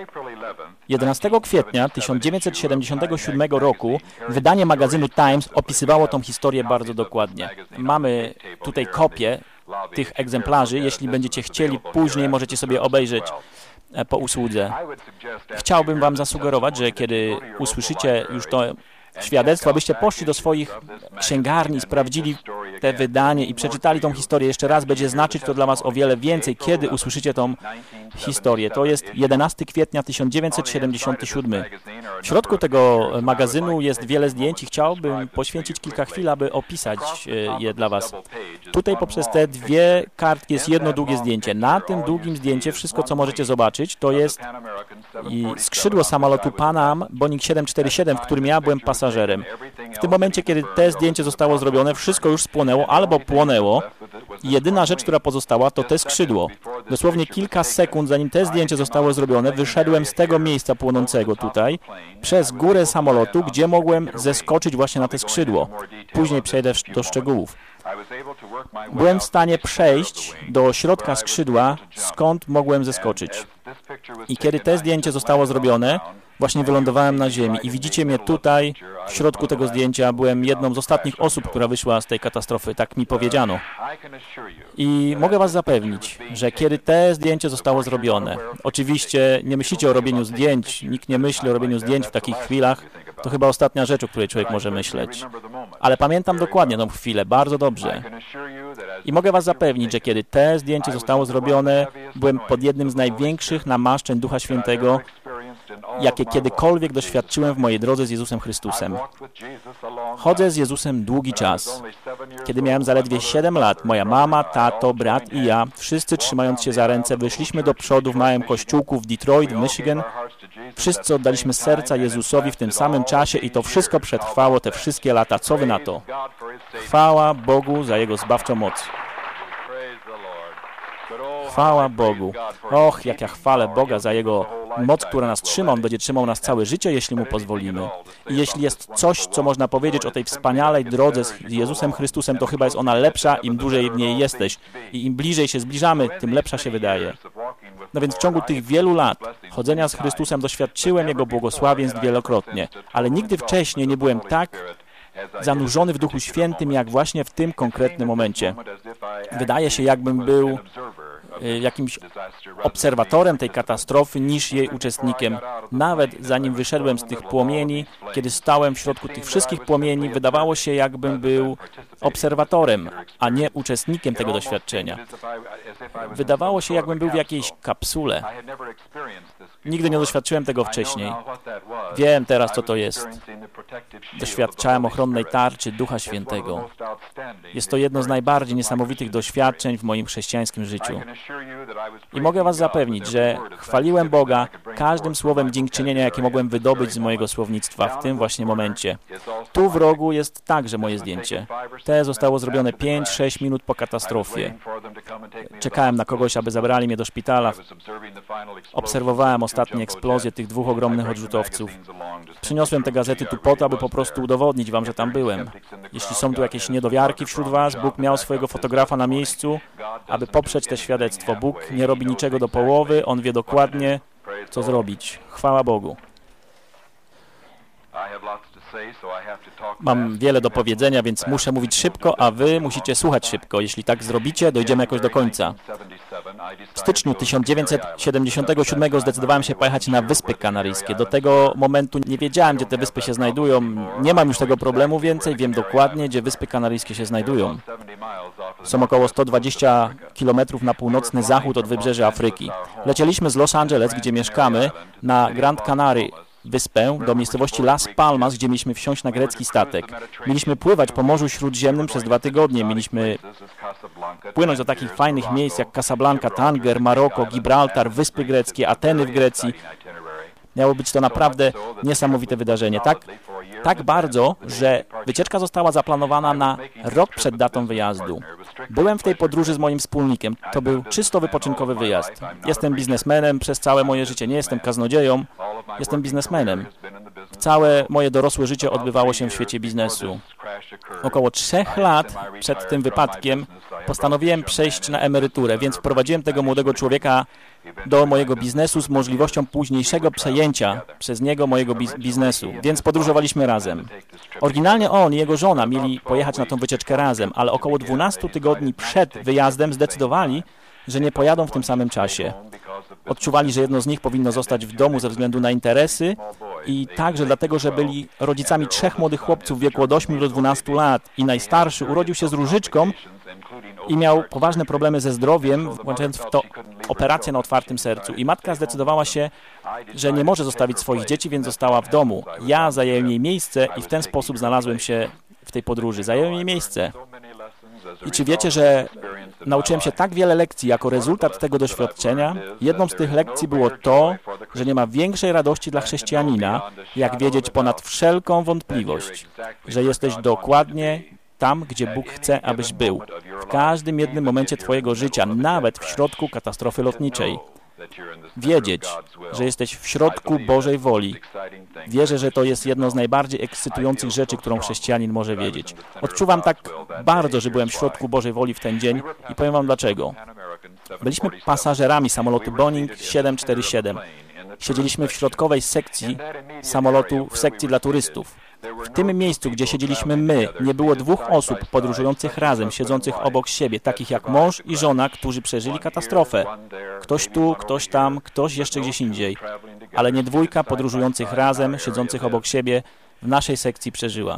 11 kwietnia 1977 roku wydanie magazynu Times opisywało tą historię bardzo dokładnie. Mamy tutaj kopię tych egzemplarzy. Jeśli będziecie chcieli, później możecie sobie obejrzeć po usłudze. Chciałbym wam zasugerować, że kiedy usłyszycie już to świadectwo, abyście poszli do swoich księgarni, sprawdzili te wydanie i przeczytali tą historię jeszcze raz. Będzie znaczyć to dla was o wiele więcej, kiedy usłyszycie tą historię. To jest 11 kwietnia 1977. W środku tego magazynu jest wiele zdjęć i chciałbym poświęcić kilka chwil, aby opisać je dla was. Tutaj poprzez te 2 kartki jest jedno długie zdjęcie. Na tym długim zdjęciu wszystko, co możecie zobaczyć, to jest skrzydło samolotu Pan Am Boeing 747, w którym ja byłem pasażerem. W tym momencie, kiedy te zdjęcie zostało zrobione, wszystko już spłonęło albo płonęło i jedyna rzecz, która pozostała, to te skrzydło. Dosłownie kilka sekund, zanim te zdjęcie zostało zrobione, wyszedłem z tego miejsca płonącego tutaj, przez górę samolotu, gdzie mogłem zeskoczyć właśnie na te skrzydło. Później przejdę do szczegółów. Byłem w stanie przejść do środka skrzydła, skąd mogłem zeskoczyć. I kiedy te zdjęcie zostało zrobione, właśnie wylądowałem na ziemi i widzicie mnie tutaj, w środku tego zdjęcia. Byłem jedną z ostatnich osób, która wyszła z tej katastrofy, tak mi powiedziano. I mogę was zapewnić, że kiedy te zdjęcie zostało zrobione, oczywiście nie myślicie o robieniu zdjęć, nikt nie myśli o robieniu zdjęć w takich chwilach, to chyba ostatnia rzecz, o której człowiek może myśleć. Ale pamiętam dokładnie tą chwilę, bardzo dobrze. I mogę was zapewnić, że kiedy te zdjęcie zostało zrobione, byłem pod jednym z największych namaszczeń Ducha Świętego, jakie kiedykolwiek doświadczyłem w mojej drodze z Jezusem Chrystusem. Chodzę z Jezusem długi czas. Kiedy miałem zaledwie 7 lat, moja mama, tato, brat i ja, wszyscy trzymając się za ręce, wyszliśmy do przodu w małym kościółku w Detroit, Michigan. Wszyscy oddaliśmy serca Jezusowi w tym samym czasie i to wszystko przetrwało te wszystkie lata. Co wy na to? Chwała Bogu za Jego zbawczą moc. Chwała Bogu. Och, jak ja chwalę Boga za Jego moc, która nas trzyma. On będzie trzymał nas całe życie, jeśli Mu pozwolimy. I jeśli jest coś, co można powiedzieć o tej wspaniałej drodze z Jezusem Chrystusem, to chyba jest ona lepsza, im dłużej w niej jesteś. I im bliżej się zbliżamy, tym lepsza się wydaje. No więc w ciągu tych wielu lat chodzenia z Chrystusem doświadczyłem Jego błogosławieństw wielokrotnie, ale nigdy wcześniej nie byłem tak zanurzony w Duchu Świętym, jak właśnie w tym konkretnym momencie. Wydaje się, jakbym był jakimś obserwatorem tej katastrofy niż jej uczestnikiem. Nawet zanim wyszedłem z tych płomieni, kiedy stałem w środku tych wszystkich płomieni, wydawało się, jakbym był obserwatorem, a nie uczestnikiem tego doświadczenia. Wydawało się, jakbym był w jakiejś kapsule. Nigdy nie doświadczyłem tego wcześniej. Wiem teraz, co to jest. Doświadczałem ochronnej tarczy Ducha Świętego. Jest to jedno z najbardziej niesamowitych doświadczeń w moim chrześcijańskim życiu. I mogę was zapewnić, że chwaliłem Boga każdym słowem dziękczynienia, jakie mogłem wydobyć z mojego słownictwa w tym właśnie momencie. Tu w rogu jest także moje zdjęcie. Te zostało zrobione 5-6 minut po katastrofie. Czekałem na kogoś, aby zabrali mnie do szpitala. Obserwowałem ostatnie eksplozje tych 2 ogromnych odrzutowców. Przyniosłem te gazety tu po to, aby po prostu udowodnić wam, że tam byłem. Jeśli są tu jakieś niedowiarki wśród was, Bóg miał swojego fotografa na miejscu, aby poprzeć te świadectwo. Bóg nie robi niczego do połowy, On wie dokładnie, co zrobić. Chwała Bogu. Mam wiele do powiedzenia, więc muszę mówić szybko, a wy musicie słuchać szybko. Jeśli tak zrobicie, dojdziemy jakoś do końca. W styczniu 1977 zdecydowałem się pojechać na Wyspy Kanaryjskie. Do tego momentu nie wiedziałem, gdzie te wyspy się znajdują. Nie mam już tego problemu więcej, wiem dokładnie, gdzie Wyspy Kanaryjskie się znajdują. Są około 120 km na północny zachód od wybrzeża Afryki. Lecieliśmy z Los Angeles, gdzie mieszkamy, na Grand Canary wyspę, do miejscowości Las Palmas, gdzie mieliśmy wsiąść na grecki statek. Mieliśmy pływać po Morzu Śródziemnym przez 2 tygodnie. Mieliśmy płynąć do takich fajnych miejsc jak Casablanca, Tanger, Maroko, Gibraltar, Wyspy Greckie, Ateny w Grecji. Miało być to naprawdę niesamowite wydarzenie. Tak bardzo, że wycieczka została zaplanowana na rok przed datą wyjazdu. Byłem w tej podróży z moim wspólnikiem. To był czysto wypoczynkowy wyjazd. Jestem biznesmenem przez całe moje życie. Nie jestem kaznodzieją. Jestem biznesmenem. Całe moje dorosłe życie odbywało się w świecie biznesu. Około 3 lat przed tym wypadkiem postanowiłem przejść na emeryturę, więc wprowadziłem tego młodego człowieka do mojego biznesu z możliwością późniejszego przejęcia przez niego mojego biznesu, więc podróżowaliśmy razem. Oryginalnie on i jego żona mieli pojechać na tą wycieczkę razem, ale około 12 tygodni przed wyjazdem zdecydowali, że nie pojadą w tym samym czasie. Odczuwali, że jedno z nich powinno zostać w domu ze względu na interesy i także dlatego, że byli rodzicami 3 młodych chłopców w wieku od 8 do 12 lat i najstarszy urodził się z różyczką i miał poważne problemy ze zdrowiem, włączając w to operację na otwartym sercu. I matka zdecydowała się, że nie może zostawić swoich dzieci, więc została w domu. Ja zająłem jej miejsce i w ten sposób znalazłem się w tej podróży. Zająłem jej miejsce. I czy wiecie, że nauczyłem się tak wiele lekcji jako rezultat tego doświadczenia? Jedną z tych lekcji było to, że nie ma większej radości dla chrześcijanina, jak wiedzieć ponad wszelką wątpliwość, że jesteś dokładnie tam, gdzie Bóg chce, abyś był. W każdym jednym momencie twojego życia, nawet w środku katastrofy lotniczej. Wiedzieć, że jesteś w środku Bożej woli. Wierzę, że to jest jedno z najbardziej ekscytujących rzeczy, którą chrześcijanin może wiedzieć. Odczuwam tak bardzo, że byłem w środku Bożej woli w ten dzień i powiem wam dlaczego. Byliśmy pasażerami samolotu Boeing 747. Siedzieliśmy w środkowej sekcji samolotu, w sekcji dla turystów. W tym miejscu, gdzie siedzieliśmy my, nie było 2 osób podróżujących razem, siedzących obok siebie, takich jak mąż i żona, którzy przeżyli katastrofę. Ktoś tu, ktoś tam, ktoś jeszcze gdzieś indziej, ale nie 2 podróżujących razem, siedzących obok siebie w naszej sekcji przeżyła.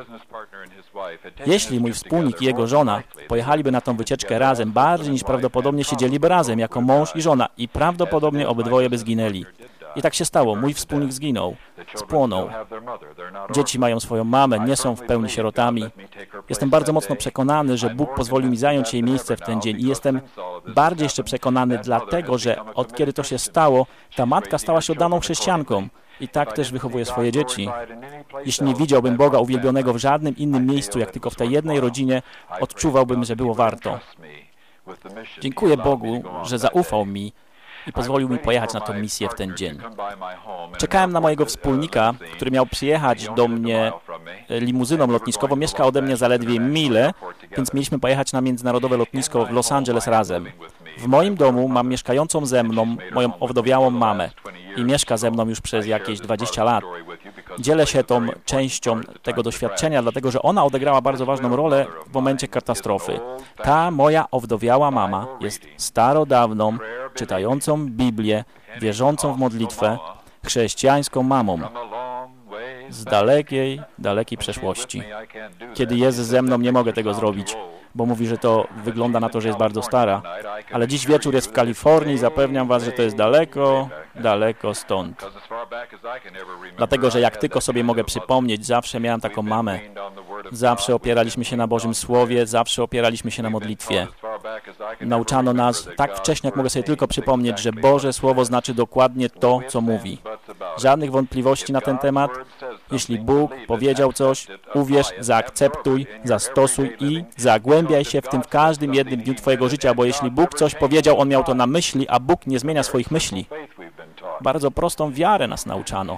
Jeśli mój wspólnik i jego żona pojechaliby na tą wycieczkę razem, bardziej niż prawdopodobnie siedzieliby razem jako mąż i żona i prawdopodobnie obydwoje by zginęli. I tak się stało. Mój wspólnik zginął, spłonął. Dzieci mają swoją mamę, nie są w pełni sierotami. Jestem bardzo mocno przekonany, że Bóg pozwolił mi zająć jej miejsce w ten dzień. I jestem bardziej jeszcze przekonany dlatego, że od kiedy to się stało, ta matka stała się oddaną chrześcijanką. I tak też wychowuje swoje dzieci. Jeśli nie widziałbym Boga uwielbionego w żadnym innym miejscu, jak tylko w tej jednej rodzinie, odczuwałbym, że było warto. Dziękuję Bogu, że zaufał mi i pozwolił mi pojechać na tę misję w ten dzień. Czekałem na mojego wspólnika, który miał przyjechać do mnie limuzyną lotniskową. Mieszka ode mnie zaledwie milę, więc mieliśmy pojechać na międzynarodowe lotnisko w Los Angeles razem. W moim domu mam mieszkającą ze mną moją owdowiałą mamę i mieszka ze mną już przez jakieś 20 lat. Dzielę się tą częścią tego doświadczenia, dlatego że ona odegrała bardzo ważną rolę w momencie katastrofy. Ta moja owdowiała mama jest starodawną, czytającą Biblię, wierzącą w modlitwę, chrześcijańską mamą z dalekiej przeszłości. Kiedy jest ze mną, nie mogę tego zrobić, bo mówi, że to wygląda na to, że jest bardzo stara. Ale dziś wieczór jest w Kalifornii i zapewniam was, że to jest daleko stąd. Dlatego, że jak tylko sobie mogę przypomnieć, zawsze miałem taką mamę. Zawsze opieraliśmy się na Bożym Słowie, zawsze opieraliśmy się na modlitwie. Nauczano nas tak wcześnie, jak mogę sobie tylko przypomnieć, że Boże Słowo znaczy dokładnie to, co mówi. Żadnych wątpliwości na ten temat. Jeśli Bóg powiedział coś, uwierz, zaakceptuj, zastosuj i zagłębiaj się w tym w każdym jednym dniu twojego życia, bo jeśli Bóg coś powiedział, On miał to na myśli, a Bóg nie zmienia swoich myśli. Bardzo prostą wiarę nas nauczano.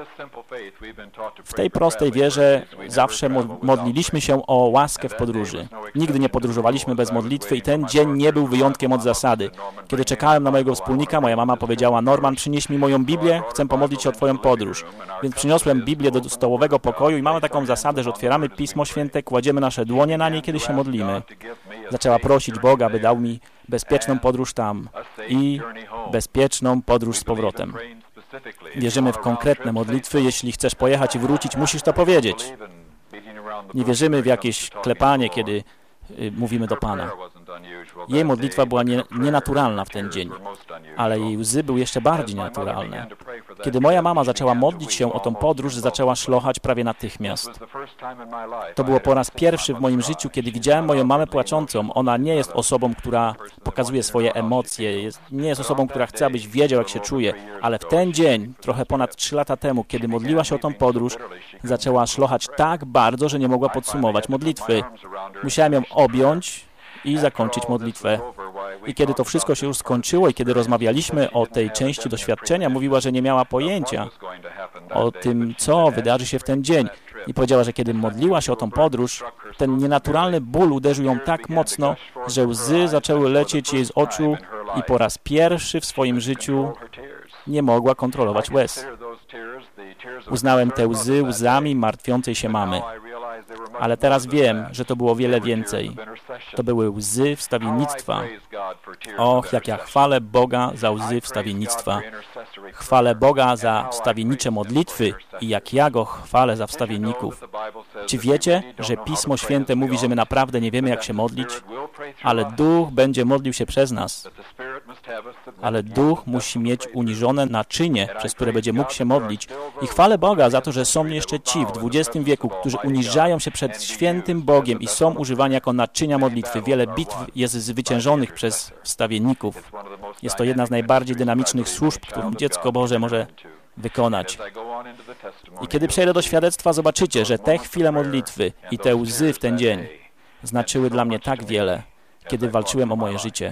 W tej prostej wierze zawsze modliliśmy się o łaskę w podróży. Nigdy nie podróżowaliśmy bez modlitwy i ten dzień nie był wyjątkiem od zasady. Kiedy czekałem na mojego wspólnika, moja mama powiedziała: Norman, przynieś mi moją Biblię, chcę pomodlić się o twoją podróż. Więc przyniosłem Biblię do stołowego pokoju i mamy taką zasadę, że otwieramy Pismo Święte, kładziemy nasze dłonie na nie, kiedy się modlimy. Zaczęła prosić Boga, by dał mi bezpieczną podróż tam i bezpieczną podróż z powrotem. Wierzymy w konkretne modlitwy. Jeśli chcesz pojechać i wrócić, musisz to powiedzieć. Nie wierzymy w jakieś klepanie, kiedy mówimy do Pana. Jej modlitwa była nienaturalna w ten dzień, ale jej łzy były jeszcze bardziej nienaturalne. Kiedy moja mama zaczęła modlić się o tą podróż, zaczęła szlochać prawie natychmiast. To było po raz pierwszy w moim życiu, kiedy widziałem moją mamę płaczącą. Ona nie jest osobą, która pokazuje swoje emocje, nie jest osobą, która chce, abyś wiedział, jak się czuje, ale w ten dzień, trochę ponad 3 lata temu, kiedy modliła się o tą podróż, zaczęła szlochać tak bardzo, że nie mogła podsumować modlitwy. Musiałem ją objąć i zakończyć modlitwę. I kiedy to wszystko się już skończyło i kiedy rozmawialiśmy o tej części doświadczenia, mówiła, że nie miała pojęcia o tym, co wydarzy się w ten dzień. I powiedziała, że kiedy modliła się o tą podróż, ten nienaturalny ból uderzył ją tak mocno, że łzy zaczęły lecieć jej z oczu i po raz pierwszy w swoim życiu nie mogła kontrolować łez. Uznałem te łzy łzami martwiącej się mamy. Ale teraz wiem, że to było wiele więcej. To były łzy wstawiennictwa. Och, jak ja chwalę Boga za łzy wstawiennictwa. Chwalę Boga za wstawiennicze modlitwy i jak ja Go chwalę za wstawienników. Czy wiecie, że Pismo Święte mówi, że my naprawdę nie wiemy, jak się modlić? Ale Duch będzie modlił się przez nas. Ale Duch musi mieć uniżone naczynie, przez które będzie mógł się modlić. I chwalę Boga za to, że są jeszcze ci w XX wieku, którzy uniżają się przed świętym Bogiem i są używani jako naczynia modlitwy. Wiele bitw jest zwyciężonych przez wstawienników. Jest to jedna z najbardziej dynamicznych służb, którą dziecko Boże może wykonać. I kiedy przejdę do świadectwa, zobaczycie, że te chwile modlitwy i te łzy w ten dzień znaczyły dla mnie tak wiele, kiedy walczyłem o moje życie.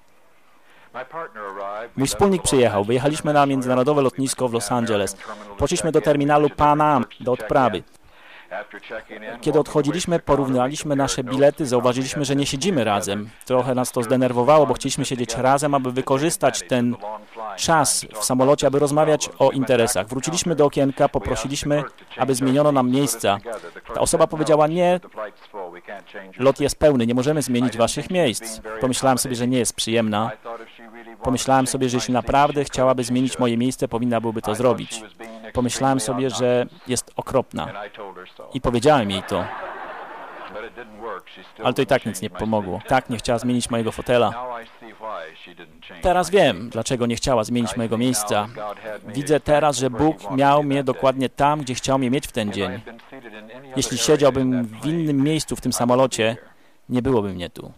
Mój wspólnik przyjechał. Wyjechaliśmy na międzynarodowe lotnisko w Los Angeles. Poszliśmy do terminalu Pan Am, do odprawy. Kiedy odchodziliśmy, porównaliśmy nasze bilety, zauważyliśmy, że nie siedzimy razem. Trochę nas to zdenerwowało, bo chcieliśmy siedzieć razem, aby wykorzystać ten czas w samolocie, aby rozmawiać o interesach. Wróciliśmy do okienka, poprosiliśmy, aby zmieniono nam miejsca. Ta osoba powiedziała: nie, lot jest pełny, nie możemy zmienić waszych miejsc. Pomyślałem sobie, że nie jest przyjemna. Pomyślałem sobie, że jeśli naprawdę chciałaby zmienić moje miejsce, powinna byłaby to zrobić. Pomyślałem sobie, że jest okropna. I powiedziałem jej to. Ale to i tak nic nie pomogło. Tak nie chciała zmienić mojego fotela. Teraz wiem, dlaczego nie chciała zmienić mojego miejsca. Widzę teraz, że Bóg miał mnie dokładnie tam, gdzie chciał mnie mieć w ten dzień. Jeśli siedziałbym w innym miejscu w tym samolocie, nie byłoby mnie tu.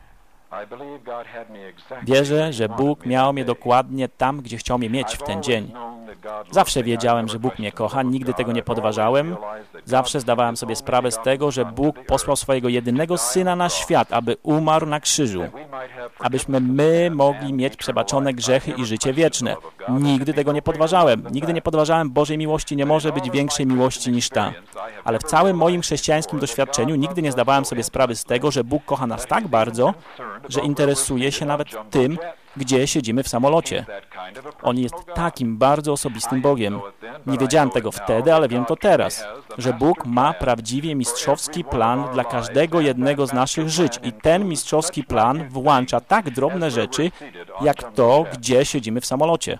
Wierzę, że Bóg miał mnie dokładnie tam, gdzie chciał mnie mieć w ten dzień. Zawsze wiedziałem, że Bóg mnie kocha, nigdy tego nie podważałem. Zawsze zdawałem sobie sprawę z tego, że Bóg posłał swojego jedynego Syna na świat, aby umarł na krzyżu, abyśmy my mogli mieć przebaczone grzechy i życie wieczne. Nigdy tego nie podważałem. Nigdy nie podważałem Bożej miłości, nie może być większej miłości niż ta. Ale w całym moim chrześcijańskim doświadczeniu nigdy nie zdawałem sobie sprawy z tego, że Bóg kocha nas tak bardzo, że interesuje się nawet tym, gdzie siedzimy w samolocie. On jest takim bardzo osobistym Bogiem. Nie wiedziałem tego wtedy, ale wiem to teraz, że Bóg ma prawdziwie mistrzowski plan dla każdego jednego z naszych żyć i ten mistrzowski plan włącza tak drobne rzeczy, jak to, gdzie siedzimy w samolocie.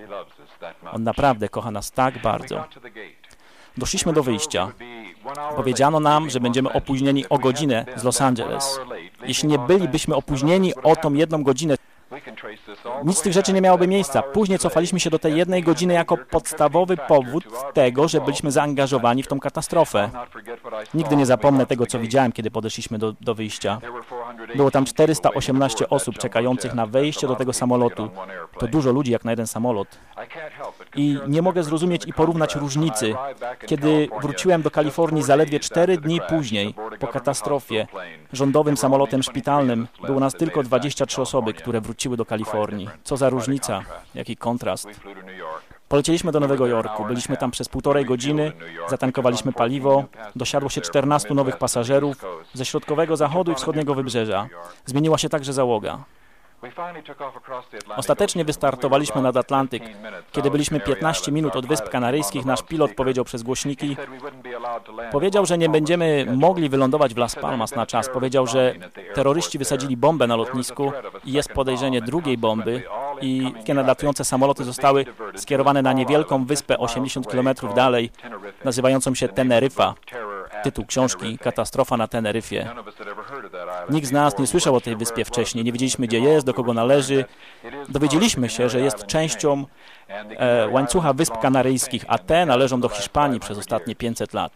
On naprawdę kocha nas tak bardzo. Doszliśmy do wyjścia. Powiedziano nam, że będziemy opóźnieni o godzinę z Los Angeles. Jeśli nie bylibyśmy opóźnieni o tą 1 godzinę, nic z tych rzeczy nie miałoby miejsca. Później cofaliśmy się do tej 1 godziny jako podstawowy powód tego, że byliśmy zaangażowani w tą katastrofę. Nigdy nie zapomnę tego, co widziałem, kiedy podeszliśmy do wyjścia. Było tam 418 osób czekających na wejście do tego samolotu. To dużo ludzi jak na jeden samolot. I nie mogę zrozumieć i porównać różnicy. Kiedy wróciłem do Kalifornii zaledwie 4 dni później, po katastrofie, rządowym samolotem szpitalnym, było nas tylko 23 osoby, które wróciły do Kalifornii. Co za różnica, jaki kontrast. Polecieliśmy do Nowego Jorku, byliśmy tam przez 1,5 godziny, zatankowaliśmy paliwo, dosiadło się 14 nowych pasażerów ze środkowego zachodu i wschodniego wybrzeża. Zmieniła się także załoga. Ostatecznie wystartowaliśmy nad Atlantyk. Kiedy byliśmy 15 minut od Wysp Kanaryjskich, nasz pilot powiedział przez głośniki, że nie będziemy mogli wylądować w Las Palmas na czas. Powiedział, że terroryści wysadzili bombę na lotnisku i jest podejrzenie drugiej bomby i wszystkie nadlatujące samoloty zostały skierowane na niewielką wyspę 80 km dalej, nazywającą się Teneryfa. Tytuł książki Katastrofa na Teneryfie. Nikt z nas nie słyszał o tej wyspie wcześniej, nie wiedzieliśmy, gdzie jest, do kogo należy. Dowiedzieliśmy się, że jest częścią łańcucha Wysp Kanaryjskich, a te należą do Hiszpanii przez ostatnie 500 lat.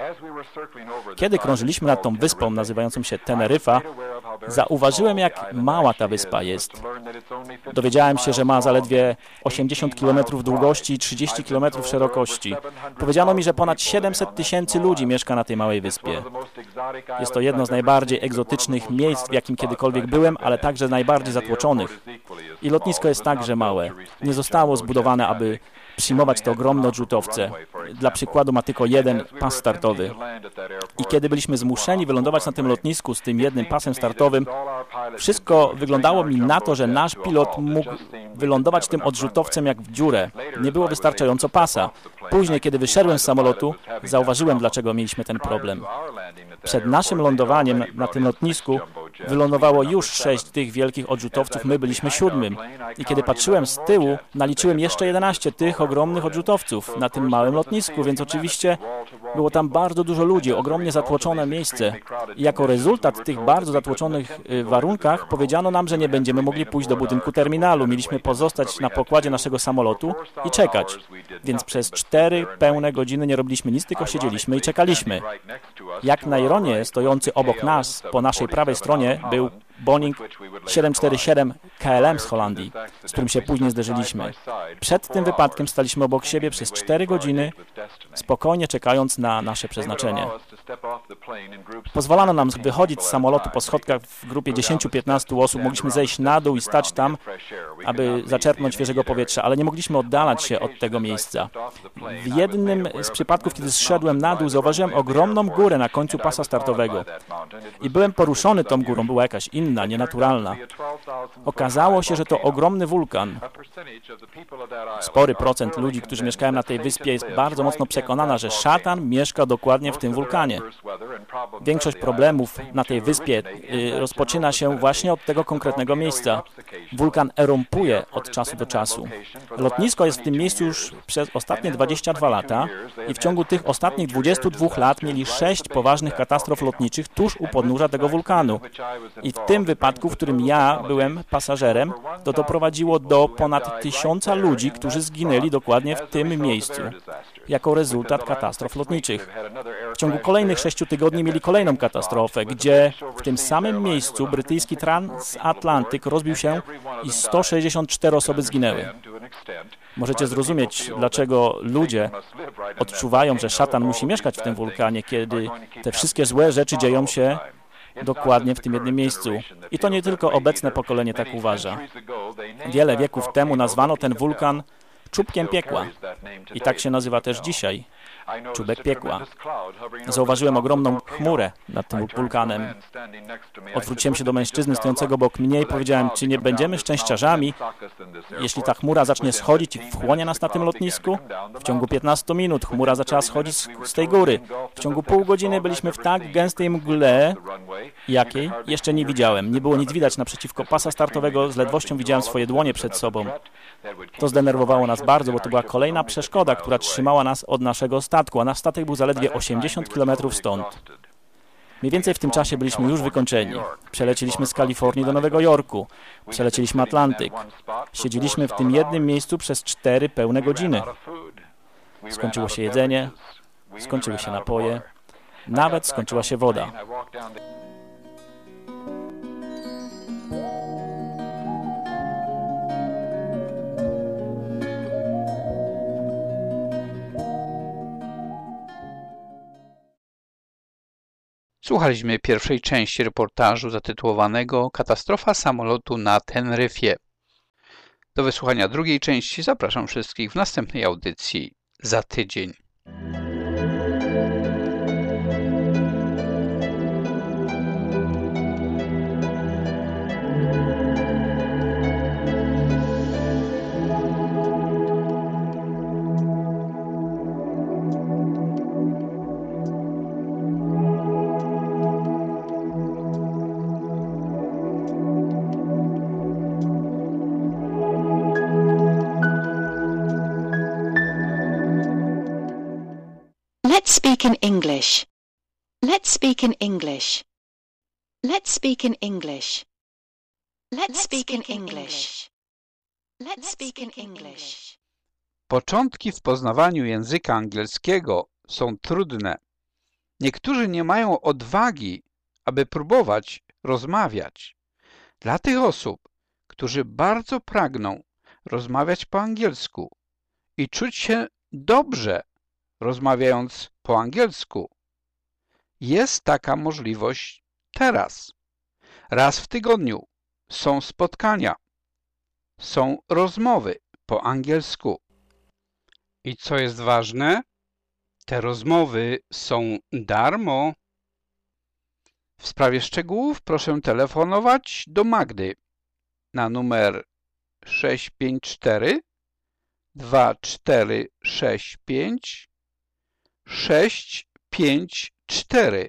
Kiedy krążyliśmy nad tą wyspą nazywającą się Teneryfa, zauważyłem, jak mała ta wyspa jest. Dowiedziałem się, że ma zaledwie 80 km długości i 30 km szerokości. Powiedziano mi, że ponad 700 000 ludzi mieszka na tej małej wyspie. Jest to jedno z najbardziej egzotycznych miejsc, w jakim kiedykolwiek byłem, ale także najbardziej zatłoczonych. I lotnisko jest także małe. Nie zostało zbudowane, aby przyjmować te ogromne odrzutowce. Dla przykładu ma tylko jeden pas startowy. I kiedy byliśmy zmuszeni wylądować na tym lotnisku z tym jednym pasem startowym, wszystko wyglądało mi na to, że nasz pilot mógł wylądować tym odrzutowcem jak w dziurę. Nie było wystarczająco pasa. Później, kiedy wyszedłem z samolotu, zauważyłem, dlaczego mieliśmy ten problem. Przed naszym lądowaniem na tym lotnisku wylądowało już 6 tych wielkich odrzutowców, my byliśmy 7. I kiedy patrzyłem z tyłu, naliczyłem jeszcze 11 tych ogromnych odrzutowców na tym małym lotnisku, więc oczywiście było tam bardzo dużo ludzi, ogromnie zatłoczone miejsce. I jako rezultat tych bardzo zatłoczonych warunkach powiedziano nam, że nie będziemy mogli pójść do budynku terminalu. Mieliśmy pozostać na pokładzie naszego samolotu i czekać. Więc przez 4 pełne godziny nie robiliśmy nic, tylko siedzieliśmy i czekaliśmy. Jak na ironię, stojący obok nas, po naszej prawej stronie, był Boeing 747 KLM z Holandii, z którym się później zderzyliśmy. Przed tym wypadkiem staliśmy obok siebie przez 4 godziny, spokojnie czekając na nasze przeznaczenie. Pozwalano nam wychodzić z samolotu po schodkach w grupie 10-15 osób. Mogliśmy zejść na dół i stać tam, aby zaczerpnąć świeżego powietrza, ale nie mogliśmy oddalać się od tego miejsca. W jednym z przypadków, kiedy zszedłem na dół, zauważyłem ogromną górę na końcu pasa startowego. I byłem poruszony tą górą, była jakaś inna, nienaturalna. Okazało się, że to ogromny wulkan. Spory procent ludzi, którzy mieszkają na tej wyspie, jest bardzo mocno przekonana, że szatan mieszka dokładnie w tym wulkanie. Większość problemów na tej wyspie rozpoczyna się właśnie od tego konkretnego miejsca. Wulkan występuje od czasu do czasu. Lotnisko jest w tym miejscu już przez ostatnie 22 lata i w ciągu tych ostatnich 22 lat mieli 6 poważnych katastrof lotniczych tuż u podnóża tego wulkanu. I w tym wypadku, w którym ja byłem pasażerem, to doprowadziło do ponad 1000 ludzi, którzy zginęli dokładnie w tym miejscu jako rezultat katastrof lotniczych. W ciągu kolejnych 6 tygodni mieli kolejną katastrofę, gdzie w tym samym miejscu brytyjski transatlantyk rozbił się i 164 osoby zginęły. Możecie zrozumieć, dlaczego ludzie odczuwają, że szatan musi mieszkać w tym wulkanie, kiedy te wszystkie złe rzeczy dzieją się dokładnie w tym jednym miejscu. I to nie tylko obecne pokolenie tak uważa. Wiele wieków temu nazwano ten wulkan czubkiem piekła. I tak się nazywa też dzisiaj. Czubek piekła. Zauważyłem ogromną chmurę nad tym wulkanem. Odwróciłem się do mężczyzny stojącego obok mnie i powiedziałem, czy nie będziemy szczęściarzami, jeśli ta chmura zacznie schodzić i wchłonie nas na tym lotnisku? W ciągu 15 minut chmura zaczęła schodzić z tej góry. W ciągu pół godziny byliśmy w tak gęstej mgle, jakiej jeszcze nie widziałem. Nie było nic widać naprzeciwko pasa startowego, z ledwością widziałem swoje dłonie przed sobą. To zdenerwowało nas bardzo, bo to była kolejna przeszkoda, która trzymała nas od naszego statku, a nasz statek był zaledwie 80 km stąd. Mniej więcej w tym czasie byliśmy już wykończeni. Przelecieliśmy z Kalifornii do Nowego Jorku. Przelecieliśmy Atlantyk. Siedzieliśmy w tym jednym miejscu przez 4 pełne godziny. Skończyło się jedzenie, skończyły się napoje, nawet skończyła się woda. Słuchaliśmy pierwszej części reportażu zatytułowanego Katastrofa samolotu na Teneryfie. Do wysłuchania drugiej części zapraszam wszystkich w następnej audycji za tydzień. Let's speak in English. Let's speak in English. Let's speak in English. Let's speak in English. Let's speak in English. Początki w poznawaniu języka angielskiego są trudne. Niektórzy nie mają odwagi, aby próbować rozmawiać. Dla tych osób, którzy bardzo pragną rozmawiać po angielsku i czuć się dobrze rozmawiając po angielsku, jest taka możliwość teraz. Raz w tygodniu są spotkania, są rozmowy po angielsku. I co jest ważne, te rozmowy są darmo. W sprawie szczegółów proszę telefonować do Magdy na numer 654 2465 654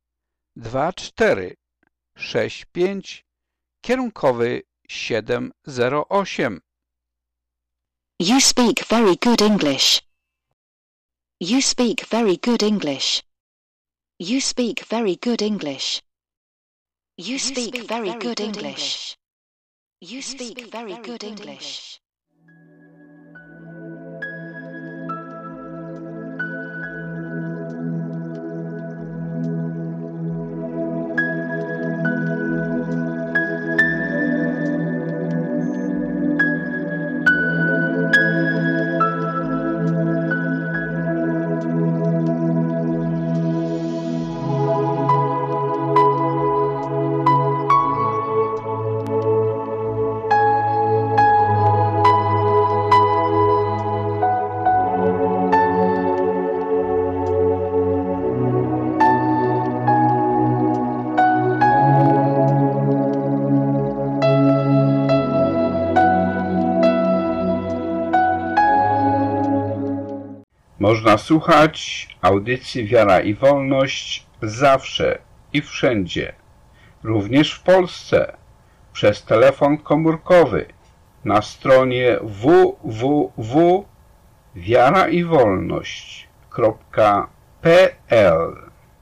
2465 kierunkowy 708. You speak very good English. You speak very good English. You speak very good English. You speak very good English. You speak very good English. Można słuchać audycji Wiara i Wolność zawsze i wszędzie, również w Polsce, przez telefon komórkowy na stronie www.wiaraiwolność.pl.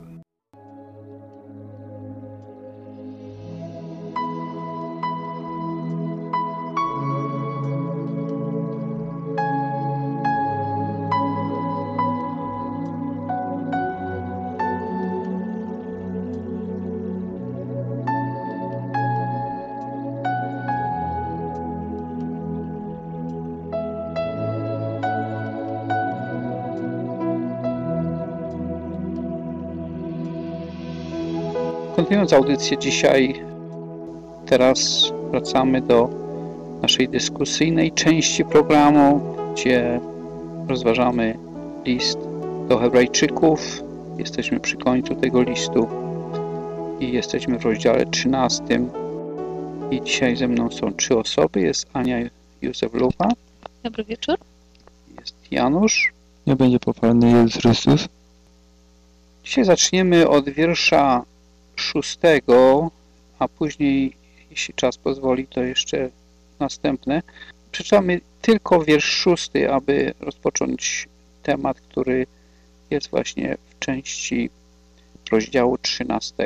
Kontynuując audycję dzisiaj, teraz wracamy do naszej dyskusyjnej części programu, gdzie rozważamy list do Hebrajczyków. Jesteśmy przy końcu tego listu i jesteśmy w rozdziale 13. I dzisiaj ze mną są 3 osoby. Jest Ania Józef-Lupa. Dobry wieczór. Jest Janusz. Nie będzie pochwalony Jezus Chrystus. Dzisiaj zaczniemy od wiersza 6, a później, jeśli czas pozwoli, to jeszcze następne. Przeczytamy tylko wiersz 6, aby rozpocząć temat, który jest właśnie w części rozdziału 13.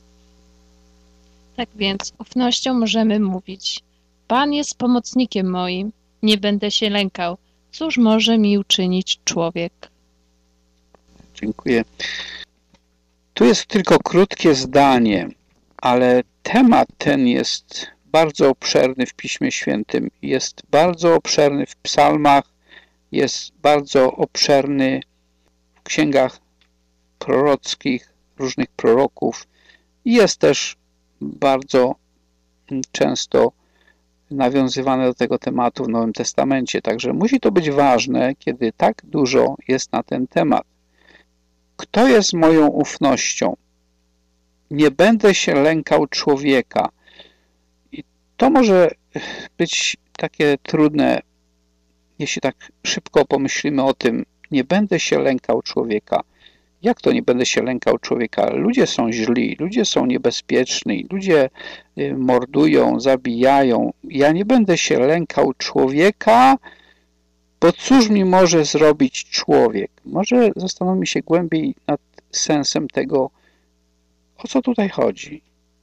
Tak więc ufnością możemy mówić: Pan jest pomocnikiem moim, nie będę się lękał. Cóż może mi uczynić człowiek? Dziękuję. Tu jest tylko krótkie zdanie, ale temat ten jest bardzo obszerny w Piśmie Świętym. Jest bardzo obszerny w psalmach, jest bardzo obszerny w księgach prorockich, różnych proroków i jest też bardzo często nawiązywane do tego tematu w Nowym Testamencie. Także musi to być ważne, kiedy tak dużo jest na ten temat. Kto jest moją ufnością? Nie będę się lękał człowieka. I to może być takie trudne, jeśli tak szybko pomyślimy o tym. Nie będę się lękał człowieka. Jak to nie będę się lękał człowieka? Ludzie są źli, ludzie są niebezpieczni, ludzie mordują, zabijają. Ja nie będę się lękał człowieka, bo cóż mi może zrobić człowiek? Może zastanówmy się głębiej nad sensem tego, o co tutaj chodzi.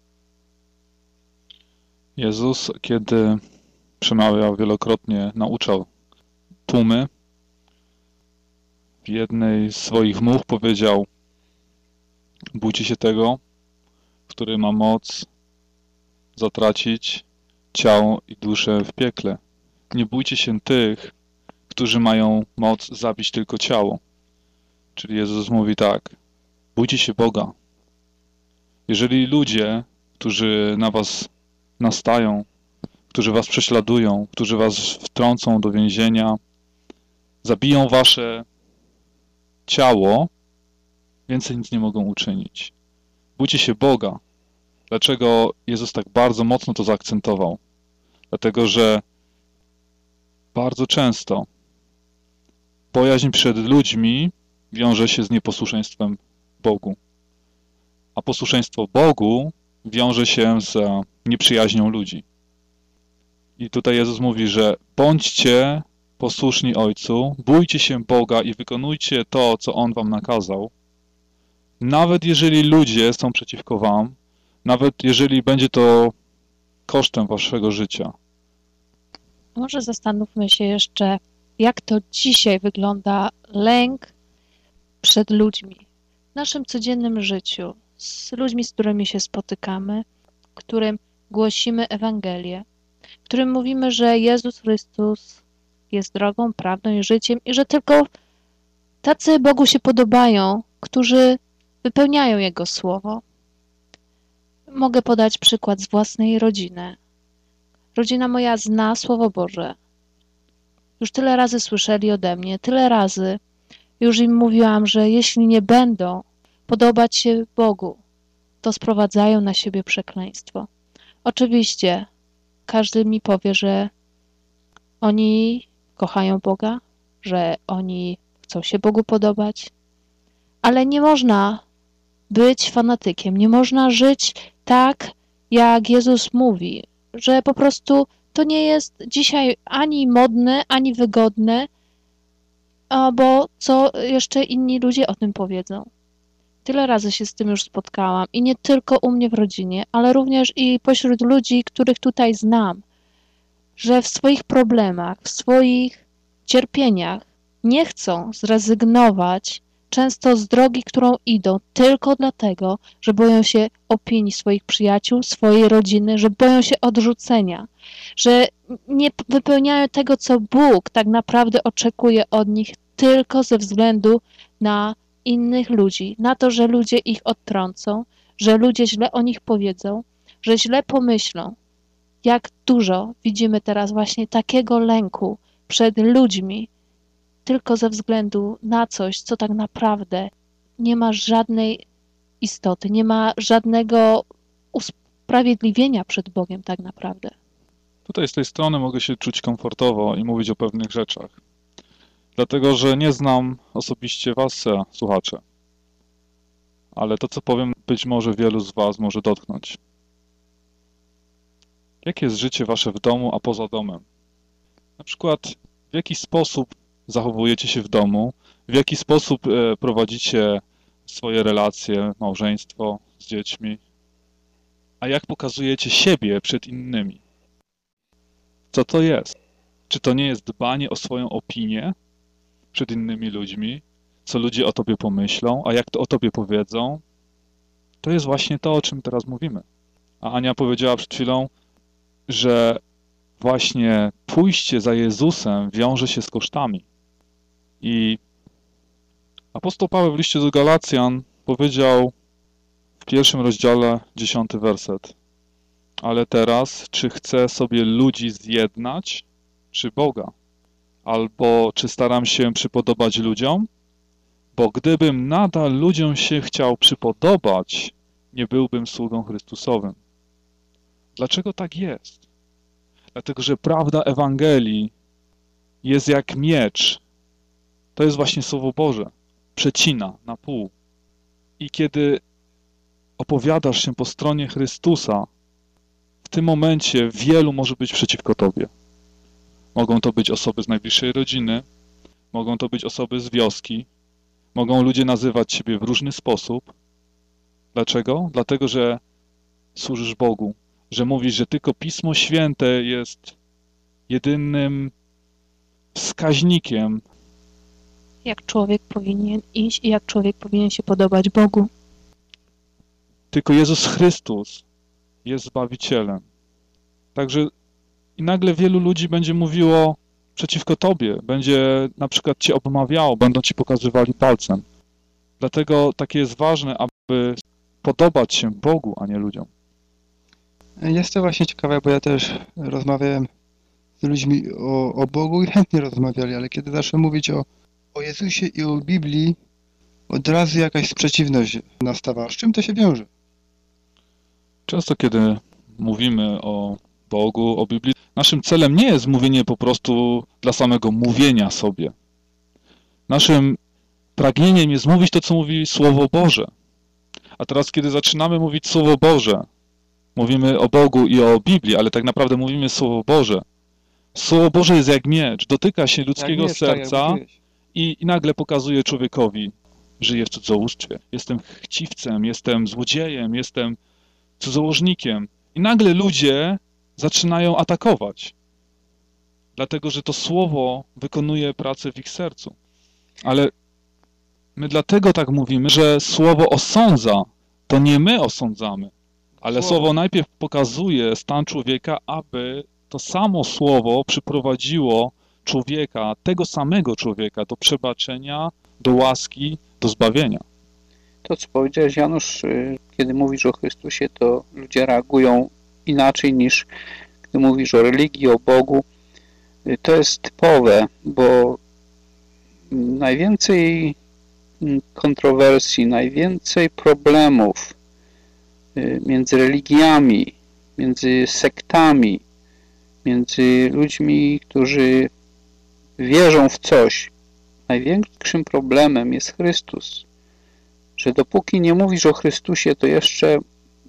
Jezus, kiedy przemawiał wielokrotnie, nauczał tłumy, w jednej z swoich mów powiedział: bójcie się tego, który ma moc zatracić ciało i duszę w piekle. Nie bójcie się tych, którzy mają moc zabić tylko ciało. Czyli Jezus mówi tak: bójcie się Boga. Jeżeli ludzie, którzy na was nastają, którzy was prześladują, którzy was wtrącą do więzienia, zabiją wasze ciało, więcej nic nie mogą uczynić. Bójcie się Boga. Dlaczego Jezus tak bardzo mocno to zaakcentował? Dlatego, że bardzo często bojaźń przed ludźmi wiąże się z nieposłuszeństwem Bogu. A posłuszeństwo Bogu wiąże się z nieprzyjaźnią ludzi. I tutaj Jezus mówi, że bądźcie posłuszni Ojcu, bójcie się Boga i wykonujcie to, co On wam nakazał. Nawet jeżeli ludzie są przeciwko wam, nawet jeżeli będzie to kosztem waszego życia. Może zastanówmy się jeszcze, jak to dzisiaj wygląda lęk przed ludźmi w naszym codziennym życiu, z ludźmi, z którymi się spotykamy, którym głosimy Ewangelię, którym mówimy, że Jezus Chrystus jest drogą, prawdą i życiem i że tylko tacy Bogu się podobają, którzy wypełniają Jego słowo. Mogę podać przykład z własnej rodziny. Rodzina moja zna Słowo Boże. Już tyle razy słyszeli ode mnie, tyle razy już im mówiłam, że jeśli nie będą podobać się Bogu, to sprowadzają na siebie przekleństwo. Oczywiście każdy mi powie, że oni kochają Boga, że oni chcą się Bogu podobać, ale nie można być fanatykiem, nie można żyć tak, jak Jezus mówi, że po prostu to nie jest dzisiaj ani modne, ani wygodne, bo co jeszcze inni ludzie o tym powiedzą. Tyle razy się z tym już spotkałam i nie tylko u mnie w rodzinie, ale również i pośród ludzi, których tutaj znam, że w swoich problemach, w swoich cierpieniach nie chcą zrezygnować często z drogi, którą idą, tylko dlatego, że boją się opinii swoich przyjaciół, swojej rodziny, że boją się odrzucenia, że nie wypełniają tego, co Bóg tak naprawdę oczekuje od nich tylko ze względu na innych ludzi, na to, że ludzie ich odtrącą, że ludzie źle o nich powiedzą, że źle pomyślą. Jak dużo widzimy teraz właśnie takiego lęku przed ludźmi, tylko ze względu na coś, co tak naprawdę nie ma żadnej istoty, nie ma żadnego usprawiedliwienia przed Bogiem tak naprawdę. Tutaj z tej strony mogę się czuć komfortowo i mówić o pewnych rzeczach. Dlatego, że nie znam osobiście was, słuchacze. Ale to, co powiem, być może wielu z was może dotknąć. Jakie jest życie wasze w domu, a poza domem? Na przykład, w jaki sposób zachowujecie się w domu, w jaki sposób prowadzicie swoje relacje, małżeństwo z dziećmi, a jak pokazujecie siebie przed innymi. Co to jest? Czy to nie jest dbanie o swoją opinię przed innymi ludźmi, co ludzie o tobie pomyślą, a jak to o tobie powiedzą? To jest właśnie to, o czym teraz mówimy. A Ania powiedziała przed chwilą, że właśnie pójście za Jezusem wiąże się z kosztami. I apostoł Paweł w liście do Galacjan powiedział w 1 rozdziale 10 werset: ale teraz, czy chcę sobie ludzi zjednać, czy Boga? Albo czy staram się przypodobać ludziom? Bo gdybym nadal ludziom się chciał przypodobać, nie byłbym sługą Chrystusowym. Dlaczego tak jest? Dlatego, że prawda Ewangelii jest jak miecz. To jest właśnie Słowo Boże. Przecina na pół. I kiedy opowiadasz się po stronie Chrystusa, w tym momencie wielu może być przeciwko tobie. Mogą to być osoby z najbliższej rodziny, mogą to być osoby z wioski, mogą ludzie nazywać ciebie w różny sposób. Dlaczego? Dlatego, że służysz Bogu, że mówisz, że tylko Pismo Święte jest jedynym wskaźnikiem, jak człowiek powinien iść i jak człowiek powinien się podobać Bogu. Tylko Jezus Chrystus jest Zbawicielem. Także i nagle wielu ludzi będzie mówiło przeciwko tobie, będzie na przykład cię obmawiało, będą ci pokazywali palcem. Dlatego takie jest ważne, aby podobać się Bogu, a nie ludziom. Jest to właśnie ciekawe, bo ja też rozmawiałem z ludźmi o Bogu i chętnie rozmawiali, ale kiedy zacząłem mówić o Jezusie i o Biblii, od razu jakaś sprzeciwność nastawała. Z czym to się wiąże? Często, kiedy mówimy o Bogu, o Biblii, naszym celem nie jest mówienie po prostu dla samego mówienia sobie. Naszym pragnieniem jest mówić to, co mówi Słowo Boże. A teraz, kiedy zaczynamy mówić Słowo Boże, mówimy o Bogu i o Biblii, ale tak naprawdę mówimy Słowo Boże. Słowo Boże jest jak miecz, dotyka się ludzkiego serca i nagle pokazuje człowiekowi: żyję w cudzołóstwie, jestem chciwcem, jestem złodziejem, jestem cudzołożnikiem. I nagle ludzie zaczynają atakować, dlatego że to Słowo wykonuje pracę w ich sercu. Ale my dlatego tak mówimy, że Słowo osądza, to nie my osądzamy, ale Słowo najpierw pokazuje stan człowieka, aby to samo Słowo przyprowadziło człowieka, tego samego człowieka, do przebaczenia, do łaski, do zbawienia. To, co powiedziałeś, Janusz, kiedy mówisz o Chrystusie, to ludzie reagują inaczej niż gdy mówisz o religii, o Bogu. To jest typowe, bo najwięcej kontrowersji, najwięcej problemów między religiami, między sektami, między ludźmi, którzy wierzą w coś, największym problemem jest Chrystus. Że dopóki nie mówisz o Chrystusie, to jeszcze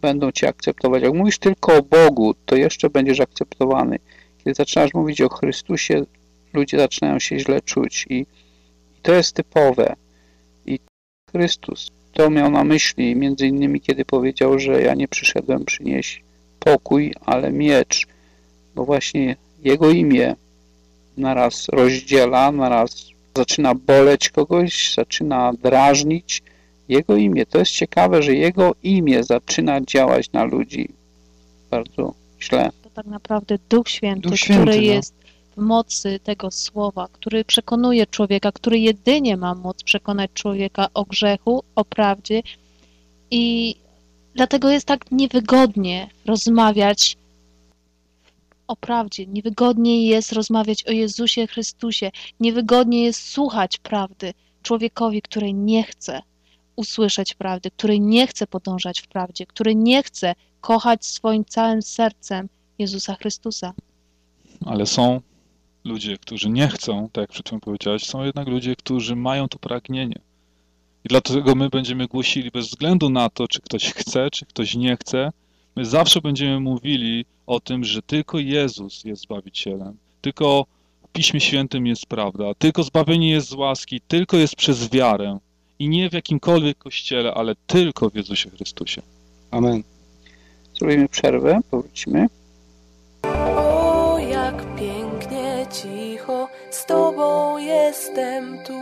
będą Cię akceptować. Jak mówisz tylko o Bogu, to jeszcze będziesz akceptowany. Kiedy zaczynasz mówić o Chrystusie, ludzie zaczynają się źle czuć i to jest typowe. I Chrystus to miał na myśli, między innymi kiedy powiedział, że ja nie przyszedłem przynieść pokój, ale miecz, bo właśnie Jego imię naraz rozdziela, naraz zaczyna boleć kogoś, zaczyna drażnić. Jego imię, to jest ciekawe, że Jego imię zaczyna działać na ludzi bardzo źle. To tak naprawdę Duch Święty, który jest w mocy tego słowa, który przekonuje człowieka, który jedynie ma moc przekonać człowieka o grzechu, o prawdzie i dlatego jest tak niewygodnie rozmawiać o prawdzie, niewygodniej jest rozmawiać o Jezusie Chrystusie, niewygodniej jest słuchać prawdy człowiekowi, który nie chce usłyszeć prawdy, który nie chce podążać w prawdzie, który nie chce kochać swoim całym sercem Jezusa Chrystusa. Ale są ludzie, którzy nie chcą, tak jak przed chwilą powiedziałeś, są jednak ludzie, którzy mają to pragnienie. I dlatego my będziemy głosili bez względu na to, czy ktoś chce, czy ktoś nie chce, my zawsze będziemy mówili o tym, że tylko Jezus jest Zbawicielem, tylko w Piśmie Świętym jest prawda, tylko zbawienie jest z łaski, tylko jest przez wiarę i nie w jakimkolwiek kościele, ale tylko w Jezusie Chrystusie. Amen. Zrobimy przerwę, powrócimy. O, jak pięknie, cicho, z Tobą jestem tu.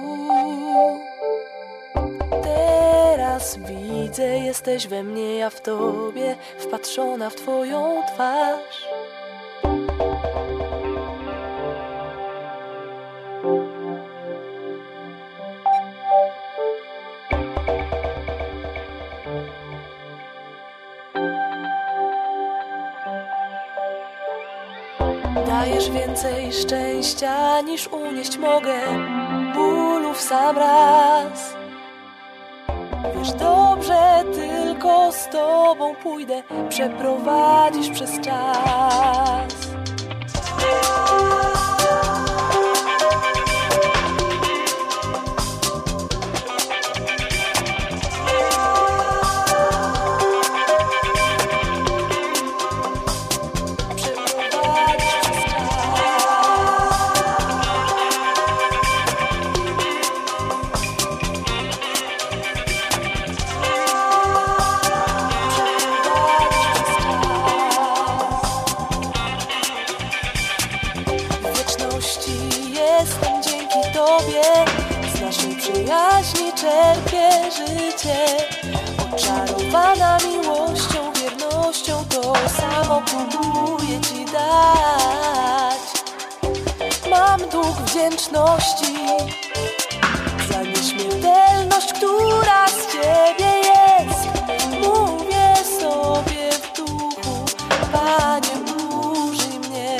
Teraz widzę, jesteś we mnie, ja w Tobie, wpatrzona w Twoją twarz. Dajesz więcej szczęścia niż unieść mogę, bólu w sam raz. Wiesz dobrze, tylko z Tobą pójdę, przeprowadzisz przez czas. Czerpię życie, oczarowana miłością, wiernością, to samo próbuję Ci dać. Mam dług wdzięczności za nieśmiertelność, która z Ciebie jest. Mówię sobie w duchu, Panie, użyj mnie.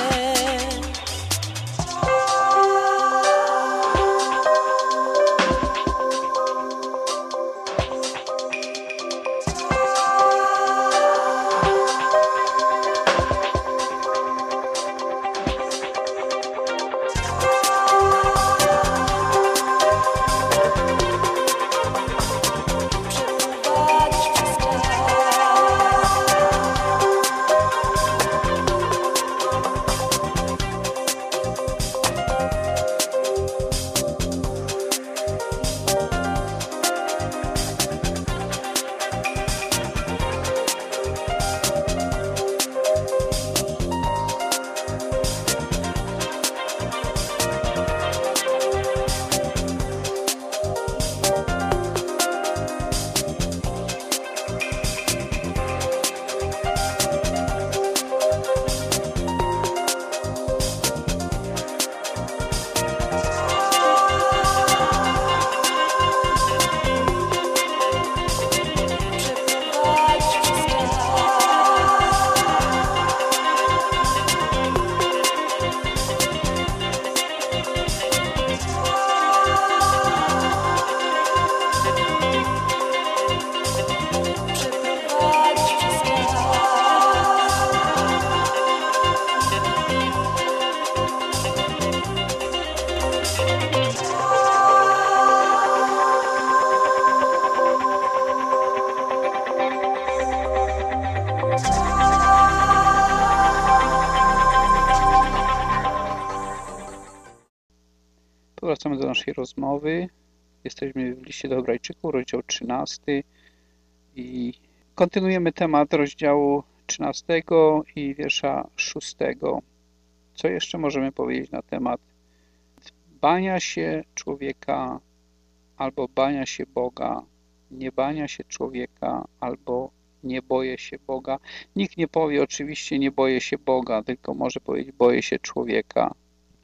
Powracamy do naszej rozmowy. Jesteśmy w liście do Hebrajczyków, rozdział 13 i kontynuujemy temat rozdziału 13 i wiersza 6. Co jeszcze możemy powiedzieć na temat bania się człowieka albo bania się Boga, nie bania się człowieka albo nie boję się Boga? Nikt nie powie oczywiście nie boję się Boga, tylko może powiedzieć boję się człowieka.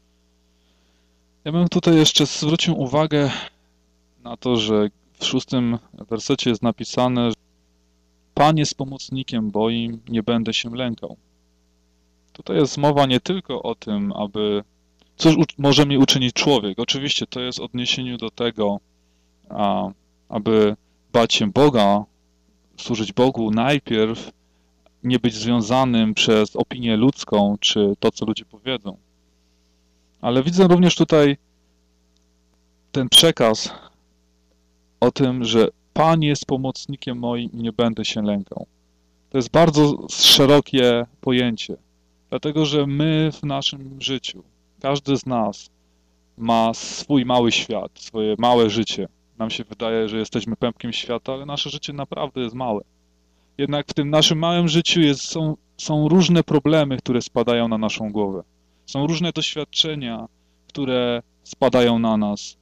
Ja bym tutaj jeszcze zwrócił uwagę na to, że w 6 wersecie jest napisane, że Pan jest pomocnikiem moim, nie będę się lękał. Tutaj jest mowa nie tylko o tym, cóż może mi uczynić człowiek. Oczywiście to jest w odniesieniu do tego, aby bać się Boga, służyć Bogu najpierw, nie być związanym przez opinię ludzką, czy to, co ludzie powiedzą. Ale widzę również tutaj ten przekaz o tym, że Pan jest pomocnikiem moim i nie będę się lękał. To jest bardzo szerokie pojęcie, dlatego że my w naszym życiu, każdy z nas ma swój mały świat, swoje małe życie. Nam się wydaje, że jesteśmy pępkiem świata, ale nasze życie naprawdę jest małe. Jednak w tym naszym małym życiu są różne problemy, które spadają na naszą głowę. Są różne doświadczenia, które spadają na nas.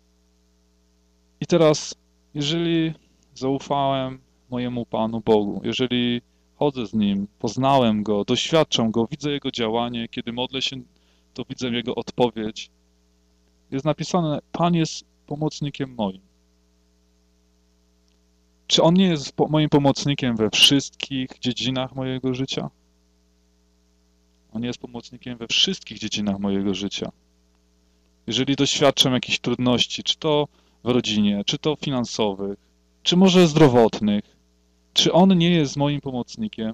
I teraz, jeżeli zaufałem mojemu Panu Bogu, jeżeli chodzę z Nim, poznałem Go, doświadczam Go, widzę Jego działanie, kiedy modlę się, to widzę Jego odpowiedź. Jest napisane, Pan jest pomocnikiem moim. Czy On nie jest moim pomocnikiem we wszystkich dziedzinach mojego życia? On jest pomocnikiem we wszystkich dziedzinach mojego życia. Jeżeli doświadczam jakichś trudności, czy to w rodzinie, czy to finansowych, czy może zdrowotnych, czy On nie jest moim pomocnikiem?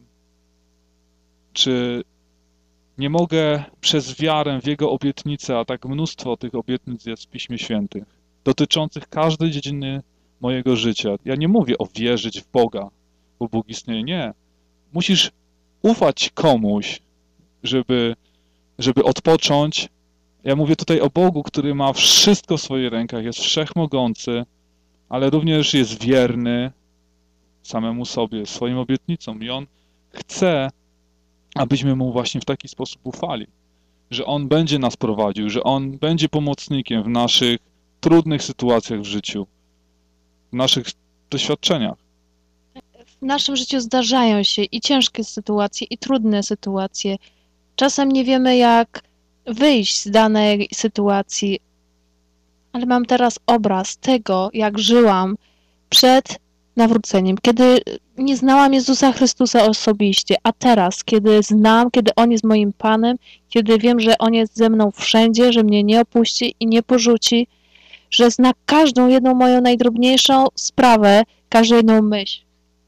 Czy nie mogę przez wiarę w Jego obietnice, a tak mnóstwo tych obietnic jest w Piśmie Świętych, dotyczących każdej dziedziny mojego życia. Ja nie mówię o wierzyć w Boga, bo Bóg istnieje. Nie. Musisz ufać komuś, żeby odpocząć. Ja mówię tutaj o Bogu, który ma wszystko w swoich rękach, jest wszechmogący, ale również jest wierny samemu sobie, swoim obietnicom. I On chce, abyśmy Mu właśnie w taki sposób ufali, że On będzie nas prowadził, że On będzie pomocnikiem w naszych trudnych sytuacjach w życiu, w naszych doświadczeniach. W naszym życiu zdarzają się i ciężkie sytuacje, i trudne sytuacje. Czasem nie wiemy, jak wyjść z danej sytuacji, ale mam teraz obraz tego, jak żyłam przed nawróceniem, kiedy nie znałam Jezusa Chrystusa osobiście, a teraz, kiedy znam, kiedy On jest moim Panem, kiedy wiem, że On jest ze mną wszędzie, że mnie nie opuści i nie porzuci, że zna każdą jedną moją najdrobniejszą sprawę, każdą jedną myśl,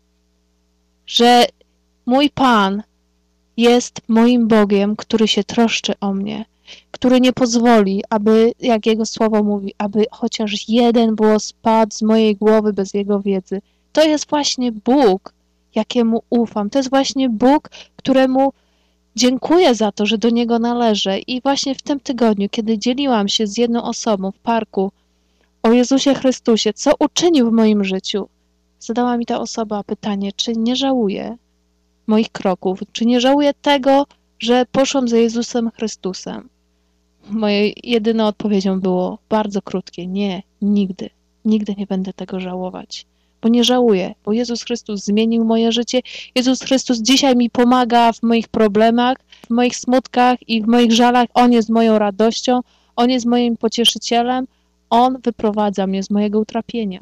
że mój Pan jest moim Bogiem, który się troszczy o mnie, który nie pozwoli, aby, jak Jego słowo mówi, aby chociaż jeden włos spadł z mojej głowy bez Jego wiedzy. To jest właśnie Bóg, jakiemu ufam. To jest właśnie Bóg, któremu dziękuję za to, że do Niego należę. I właśnie w tym tygodniu, kiedy dzieliłam się z jedną osobą w parku o Jezusie Chrystusie, co uczynił w moim życiu, zadała mi ta osoba pytanie, czy nie żałuję moich kroków, czy nie żałuję tego, że poszłam za Jezusem Chrystusem. Moją jedyną odpowiedzią było bardzo krótkie, nie, nigdy, nigdy nie będę tego żałować, bo nie żałuję, bo Jezus Chrystus zmienił moje życie, Jezus Chrystus dzisiaj mi pomaga w moich problemach, w moich smutkach i w moich żalach, On jest moją radością, On jest moim pocieszycielem, On wyprowadza mnie z mojego utrapienia.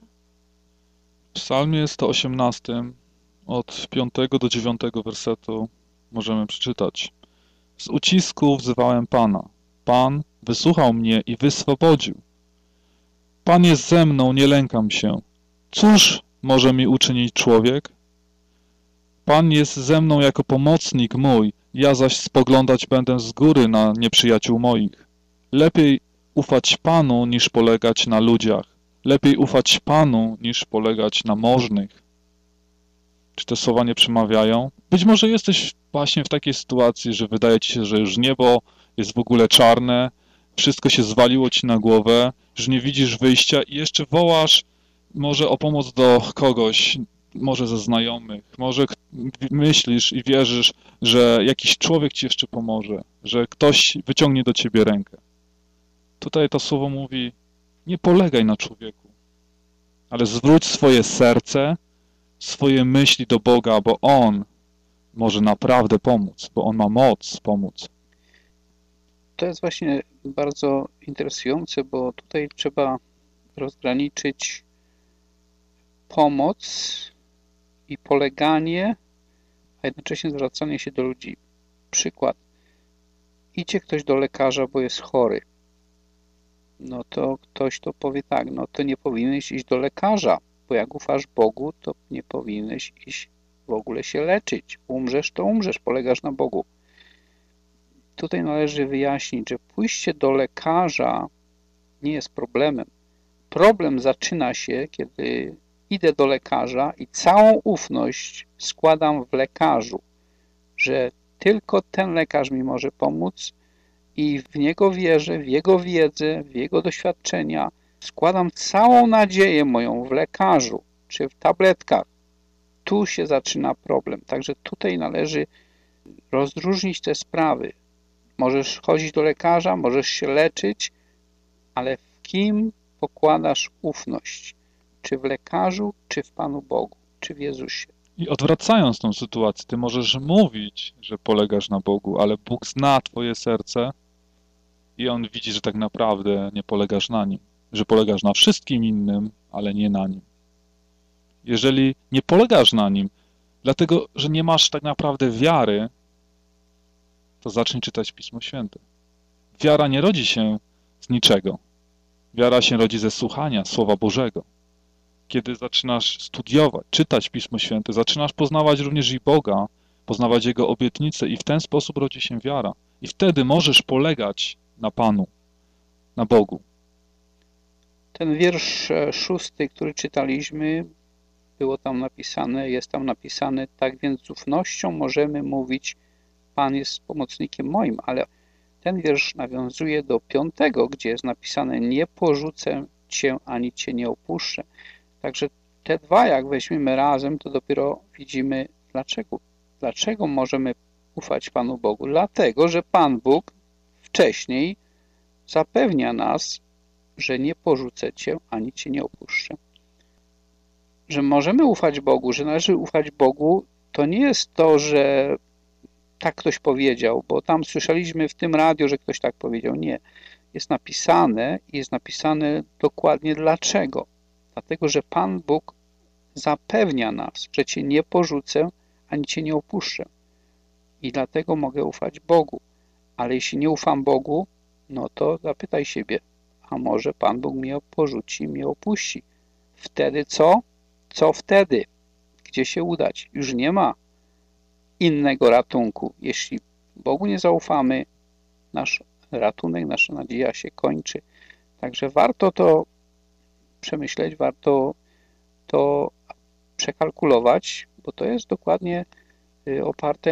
W Psalmie 118 od 5 do 9 wersetu możemy przeczytać. Z ucisku wzywałem Pana. Pan wysłuchał mnie i wyswobodził. Pan jest ze mną, nie lękam się. Cóż może mi uczynić człowiek? Pan jest ze mną jako pomocnik mój, ja zaś spoglądać będę z góry na nieprzyjaciół moich. Lepiej ufać Panu, niż polegać na ludziach. Lepiej ufać Panu, niż polegać na możnych. Czy te słowa nie przemawiają? Być może jesteś właśnie w takiej sytuacji, że wydaje ci się, że już niebo jest w ogóle czarne, wszystko się zwaliło ci na głowę, że nie widzisz wyjścia i jeszcze wołasz może o pomoc do kogoś, może ze znajomych, może myślisz i wierzysz, że jakiś człowiek ci jeszcze pomoże, że ktoś wyciągnie do ciebie rękę. Tutaj to słowo mówi, nie polegaj na człowieku, ale zwróć swoje serce, swoje myśli do Boga, bo On może naprawdę pomóc, bo On ma moc pomóc. To jest właśnie bardzo interesujące, bo tutaj trzeba rozgraniczyć pomoc i poleganie, a jednocześnie zwracanie się do ludzi. Przykład. Idzie ktoś do lekarza, bo jest chory. No to ktoś to powie tak, no to nie powinieneś iść do lekarza, bo jak ufasz Bogu, to nie powinieneś iść w ogóle się leczyć. Umrzesz, to umrzesz, polegasz na Bogu. Tutaj należy wyjaśnić, że pójście do lekarza nie jest problemem. Problem zaczyna się, kiedy idę do lekarza i całą ufność składam w lekarzu, że tylko ten lekarz mi może pomóc i w niego wierzę, w jego wiedzę, w jego doświadczenia. Składam całą nadzieję moją w lekarzu czy w tabletkach. Tu się zaczyna problem. Także tutaj należy rozróżnić te sprawy. Możesz chodzić do lekarza, możesz się leczyć, ale w kim pokładasz ufność? Czy w lekarzu, czy w Panu Bogu, czy w Jezusie? I odwracając tą sytuację, ty możesz mówić, że polegasz na Bogu, ale Bóg zna twoje serce i On widzi, że tak naprawdę nie polegasz na Nim, że polegasz na wszystkim innym, ale nie na Nim. Jeżeli nie polegasz na Nim, dlatego, że nie masz tak naprawdę wiary, to zacznij czytać Pismo Święte. Wiara nie rodzi się z niczego. Wiara się rodzi ze słuchania Słowa Bożego. Kiedy zaczynasz studiować, czytać Pismo Święte, zaczynasz poznawać również i Boga, poznawać Jego obietnice i w ten sposób rodzi się wiara. I wtedy możesz polegać na Panu, na Bogu. Ten wiersz 6, który czytaliśmy, było tam napisane, jest tam napisane, tak więc z ufnością możemy mówić, Pan jest pomocnikiem moim, ale ten wiersz nawiązuje do 5, gdzie jest napisane, nie porzucę Cię, ani Cię nie opuszczę. Także te dwa, jak weźmiemy razem, to dopiero widzimy, dlaczego możemy ufać Panu Bogu. Dlatego, że Pan Bóg wcześniej zapewnia nas, że nie porzucę Cię, ani Cię nie opuszczę. Że możemy ufać Bogu, że należy ufać Bogu, to nie jest to, że tak ktoś powiedział, bo tam słyszeliśmy w tym radiu, że ktoś tak powiedział. Nie. Jest napisane dokładnie dlaczego. Dlatego, że Pan Bóg zapewnia nas, że Cię nie porzucę, ani Cię nie opuszczę. I dlatego mogę ufać Bogu. Ale jeśli nie ufam Bogu, no to zapytaj siebie, a może Pan Bóg mnie porzuci, mnie opuści. Wtedy co? Co wtedy? Gdzie się udać? Już nie ma innego ratunku. Jeśli Bogu nie zaufamy, nasz ratunek, nasza nadzieja się kończy. Także warto to przemyśleć, warto to przekalkulować, bo to jest dokładnie oparte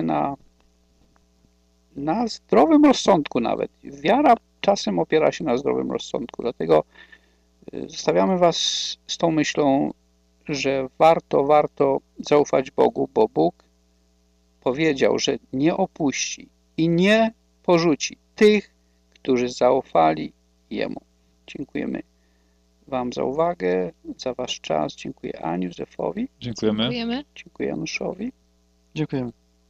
na zdrowym rozsądku nawet. Wiara czasem opiera się na zdrowym rozsądku, dlatego zostawiamy Was z tą myślą, że warto zaufać Bogu, bo Bóg powiedział, że nie opuści i nie porzuci tych, którzy zaufali Jemu. Dziękujemy Wam za uwagę, za Wasz czas. Dziękuję Aniu, Józefowi. Dziękujemy. Dziękuję Januszowi. Dziękujemy.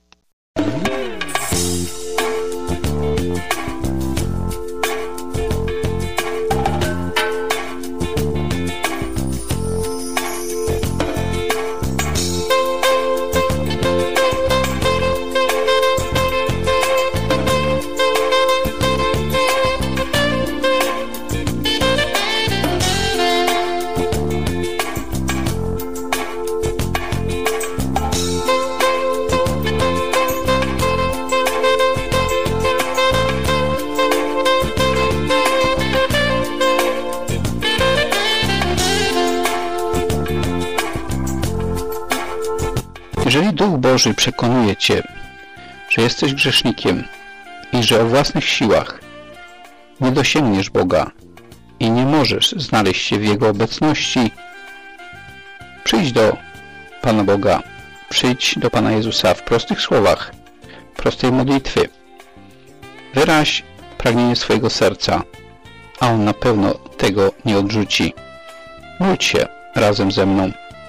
Jeżeli Duch Boży przekonuje Cię, że jesteś grzesznikiem i że o własnych siłach nie dosięgniesz Boga i nie możesz znaleźć się w Jego obecności, przyjdź do Pana Boga, przyjdź do Pana Jezusa w prostych słowach, prostej modlitwy. Wyraź pragnienie swojego serca, a On na pewno tego nie odrzuci. Módl się razem ze mną.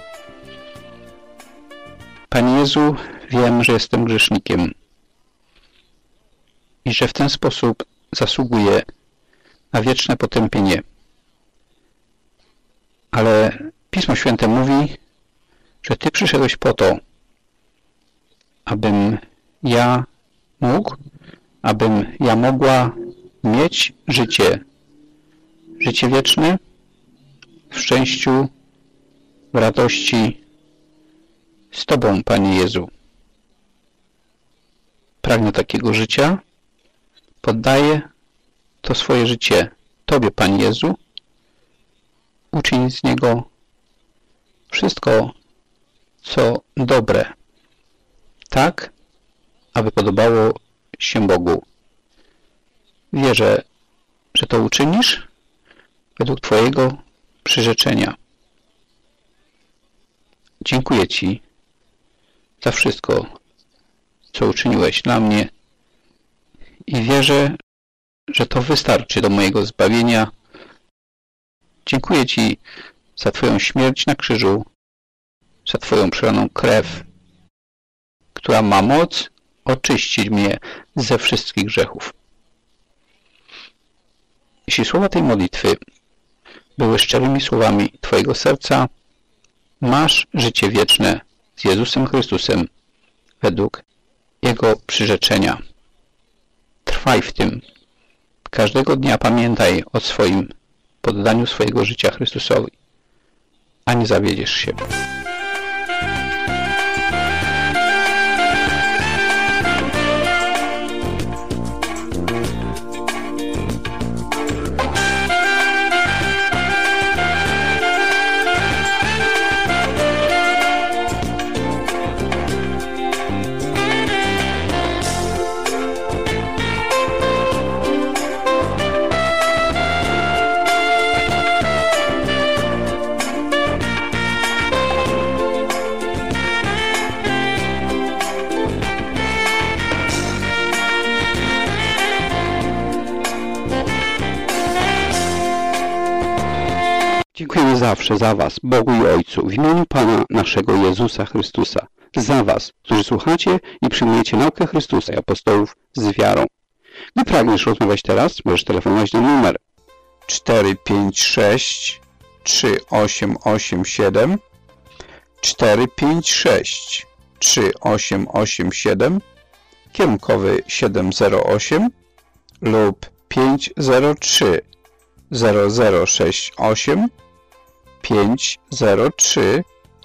Panie Jezu, wiem, że jestem grzesznikiem i że w ten sposób zasługuję na wieczne potępienie. Ale Pismo Święte mówi, że Ty przyszedłeś po to, abym ja mógł, abym ja mogła mieć życie wieczne w szczęściu, w radości z Tobą, Panie Jezu. Pragnę takiego życia, poddaję to swoje życie Tobie, Panie Jezu. Uczyń z niego wszystko, co dobre, tak, aby podobało się Bogu. Wierzę, że to uczynisz według Twojego przyrzeczenia. Dziękuję Ci za wszystko, co uczyniłeś dla mnie i wierzę, że to wystarczy do mojego zbawienia. Dziękuję Ci za Twoją śmierć na krzyżu, za Twoją przelaną krew, która ma moc oczyścić mnie ze wszystkich grzechów. Jeśli słowa tej modlitwy były szczerymi słowami Twojego serca, masz życie wieczne z Jezusem Chrystusem według Jego przyrzeczenia. Trwaj w tym. Każdego dnia pamiętaj o swoim poddaniu swojego życia Chrystusowi, a nie zawiedziesz się. Dziękujemy zawsze za Was, Bogu i Ojcu, w imieniu Pana naszego Jezusa Chrystusa, za Was, którzy słuchacie i przyjmujecie naukę Chrystusa i apostołów z wiarą. Gdy pragniesz rozmawiać teraz, możesz telefonować na numer 456 3887 456 3887 kierunkowy 708 lub 503 0068 503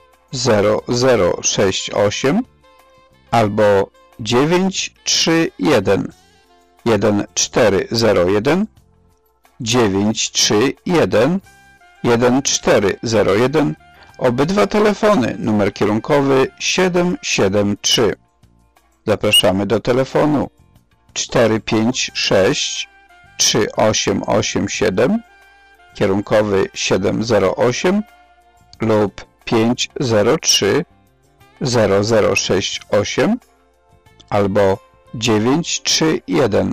0068 albo 931 1401 931 1401. Obydwa telefony, numer kierunkowy 773. Zapraszamy do telefonu 456 3887 kierunkowy 708 lub 503 0068 albo 931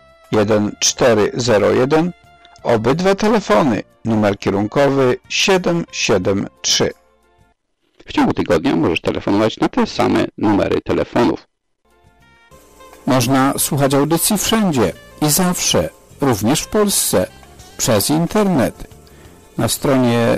1401. Obydwa telefony, numer kierunkowy 773. W ciągu tygodnia możesz telefonować na te same numery telefonów. Można słuchać audycji wszędzie i zawsze, również w Polsce, przez internet. Na stronie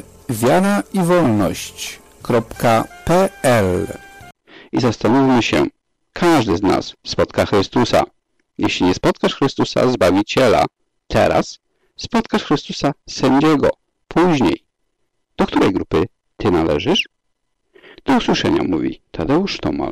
wiaraiwolność.pl. I zastanówmy się, każdy z nas spotka Chrystusa. Jeśli nie spotkasz Chrystusa, Zbawiciela, teraz spotkasz Chrystusa, Sędziego, później. Do której grupy Ty należysz? Do usłyszenia, mówi Tadeusz Tomal.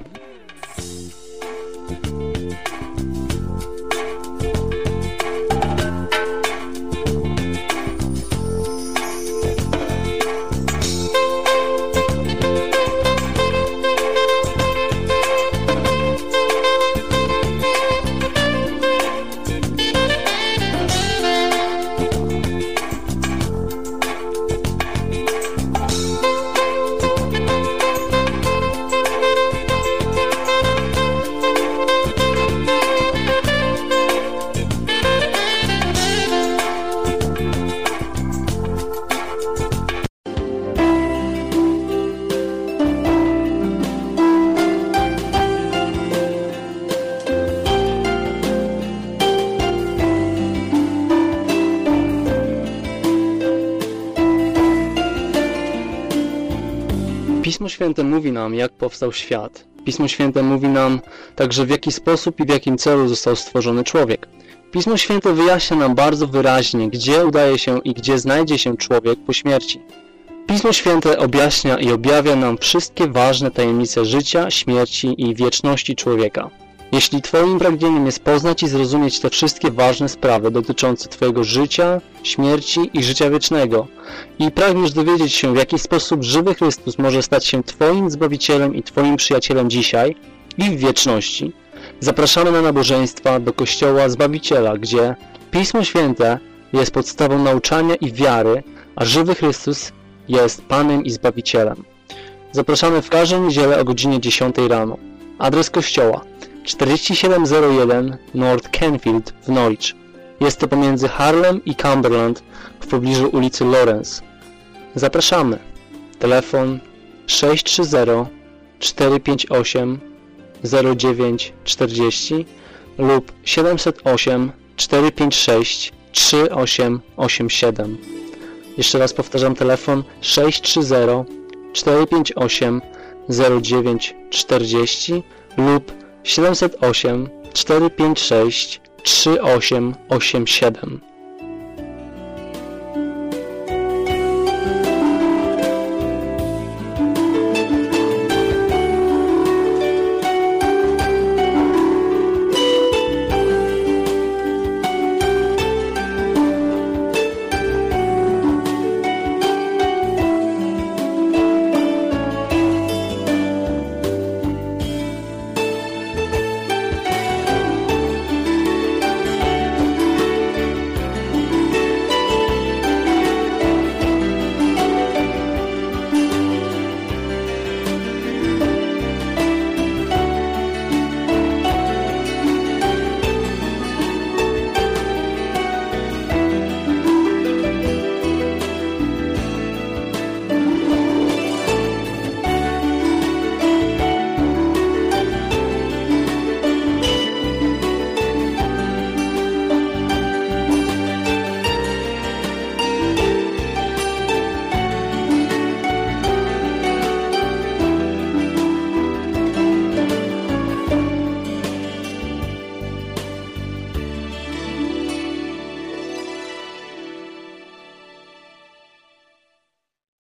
Pismo Święte mówi nam, jak powstał świat. Pismo Święte mówi nam także, w jaki sposób i w jakim celu został stworzony człowiek. Pismo Święte wyjaśnia nam bardzo wyraźnie, gdzie udaje się i gdzie znajdzie się człowiek po śmierci. Pismo Święte objaśnia i objawia nam wszystkie ważne tajemnice życia, śmierci i wieczności człowieka. Jeśli Twoim pragnieniem jest poznać i zrozumieć te wszystkie ważne sprawy dotyczące Twojego życia, śmierci i życia wiecznego i pragniesz dowiedzieć się, w jaki sposób żywy Chrystus może stać się Twoim Zbawicielem i Twoim przyjacielem dzisiaj i w wieczności, zapraszamy na nabożeństwa do Kościoła Zbawiciela, gdzie Pismo Święte jest podstawą nauczania i wiary, a żywy Chrystus jest Panem i Zbawicielem. Zapraszamy w każdą niedzielę o godzinie 10 rano. Adres kościoła 4701 North Canfield w Norwich. Jest to pomiędzy Harlem i Cumberland w pobliżu ulicy Lawrence. Zapraszamy. Telefon 630-458-0940 lub 708-456-3887. Jeszcze raz powtarzam, telefon 630-458-0940 lub 708-456-3887.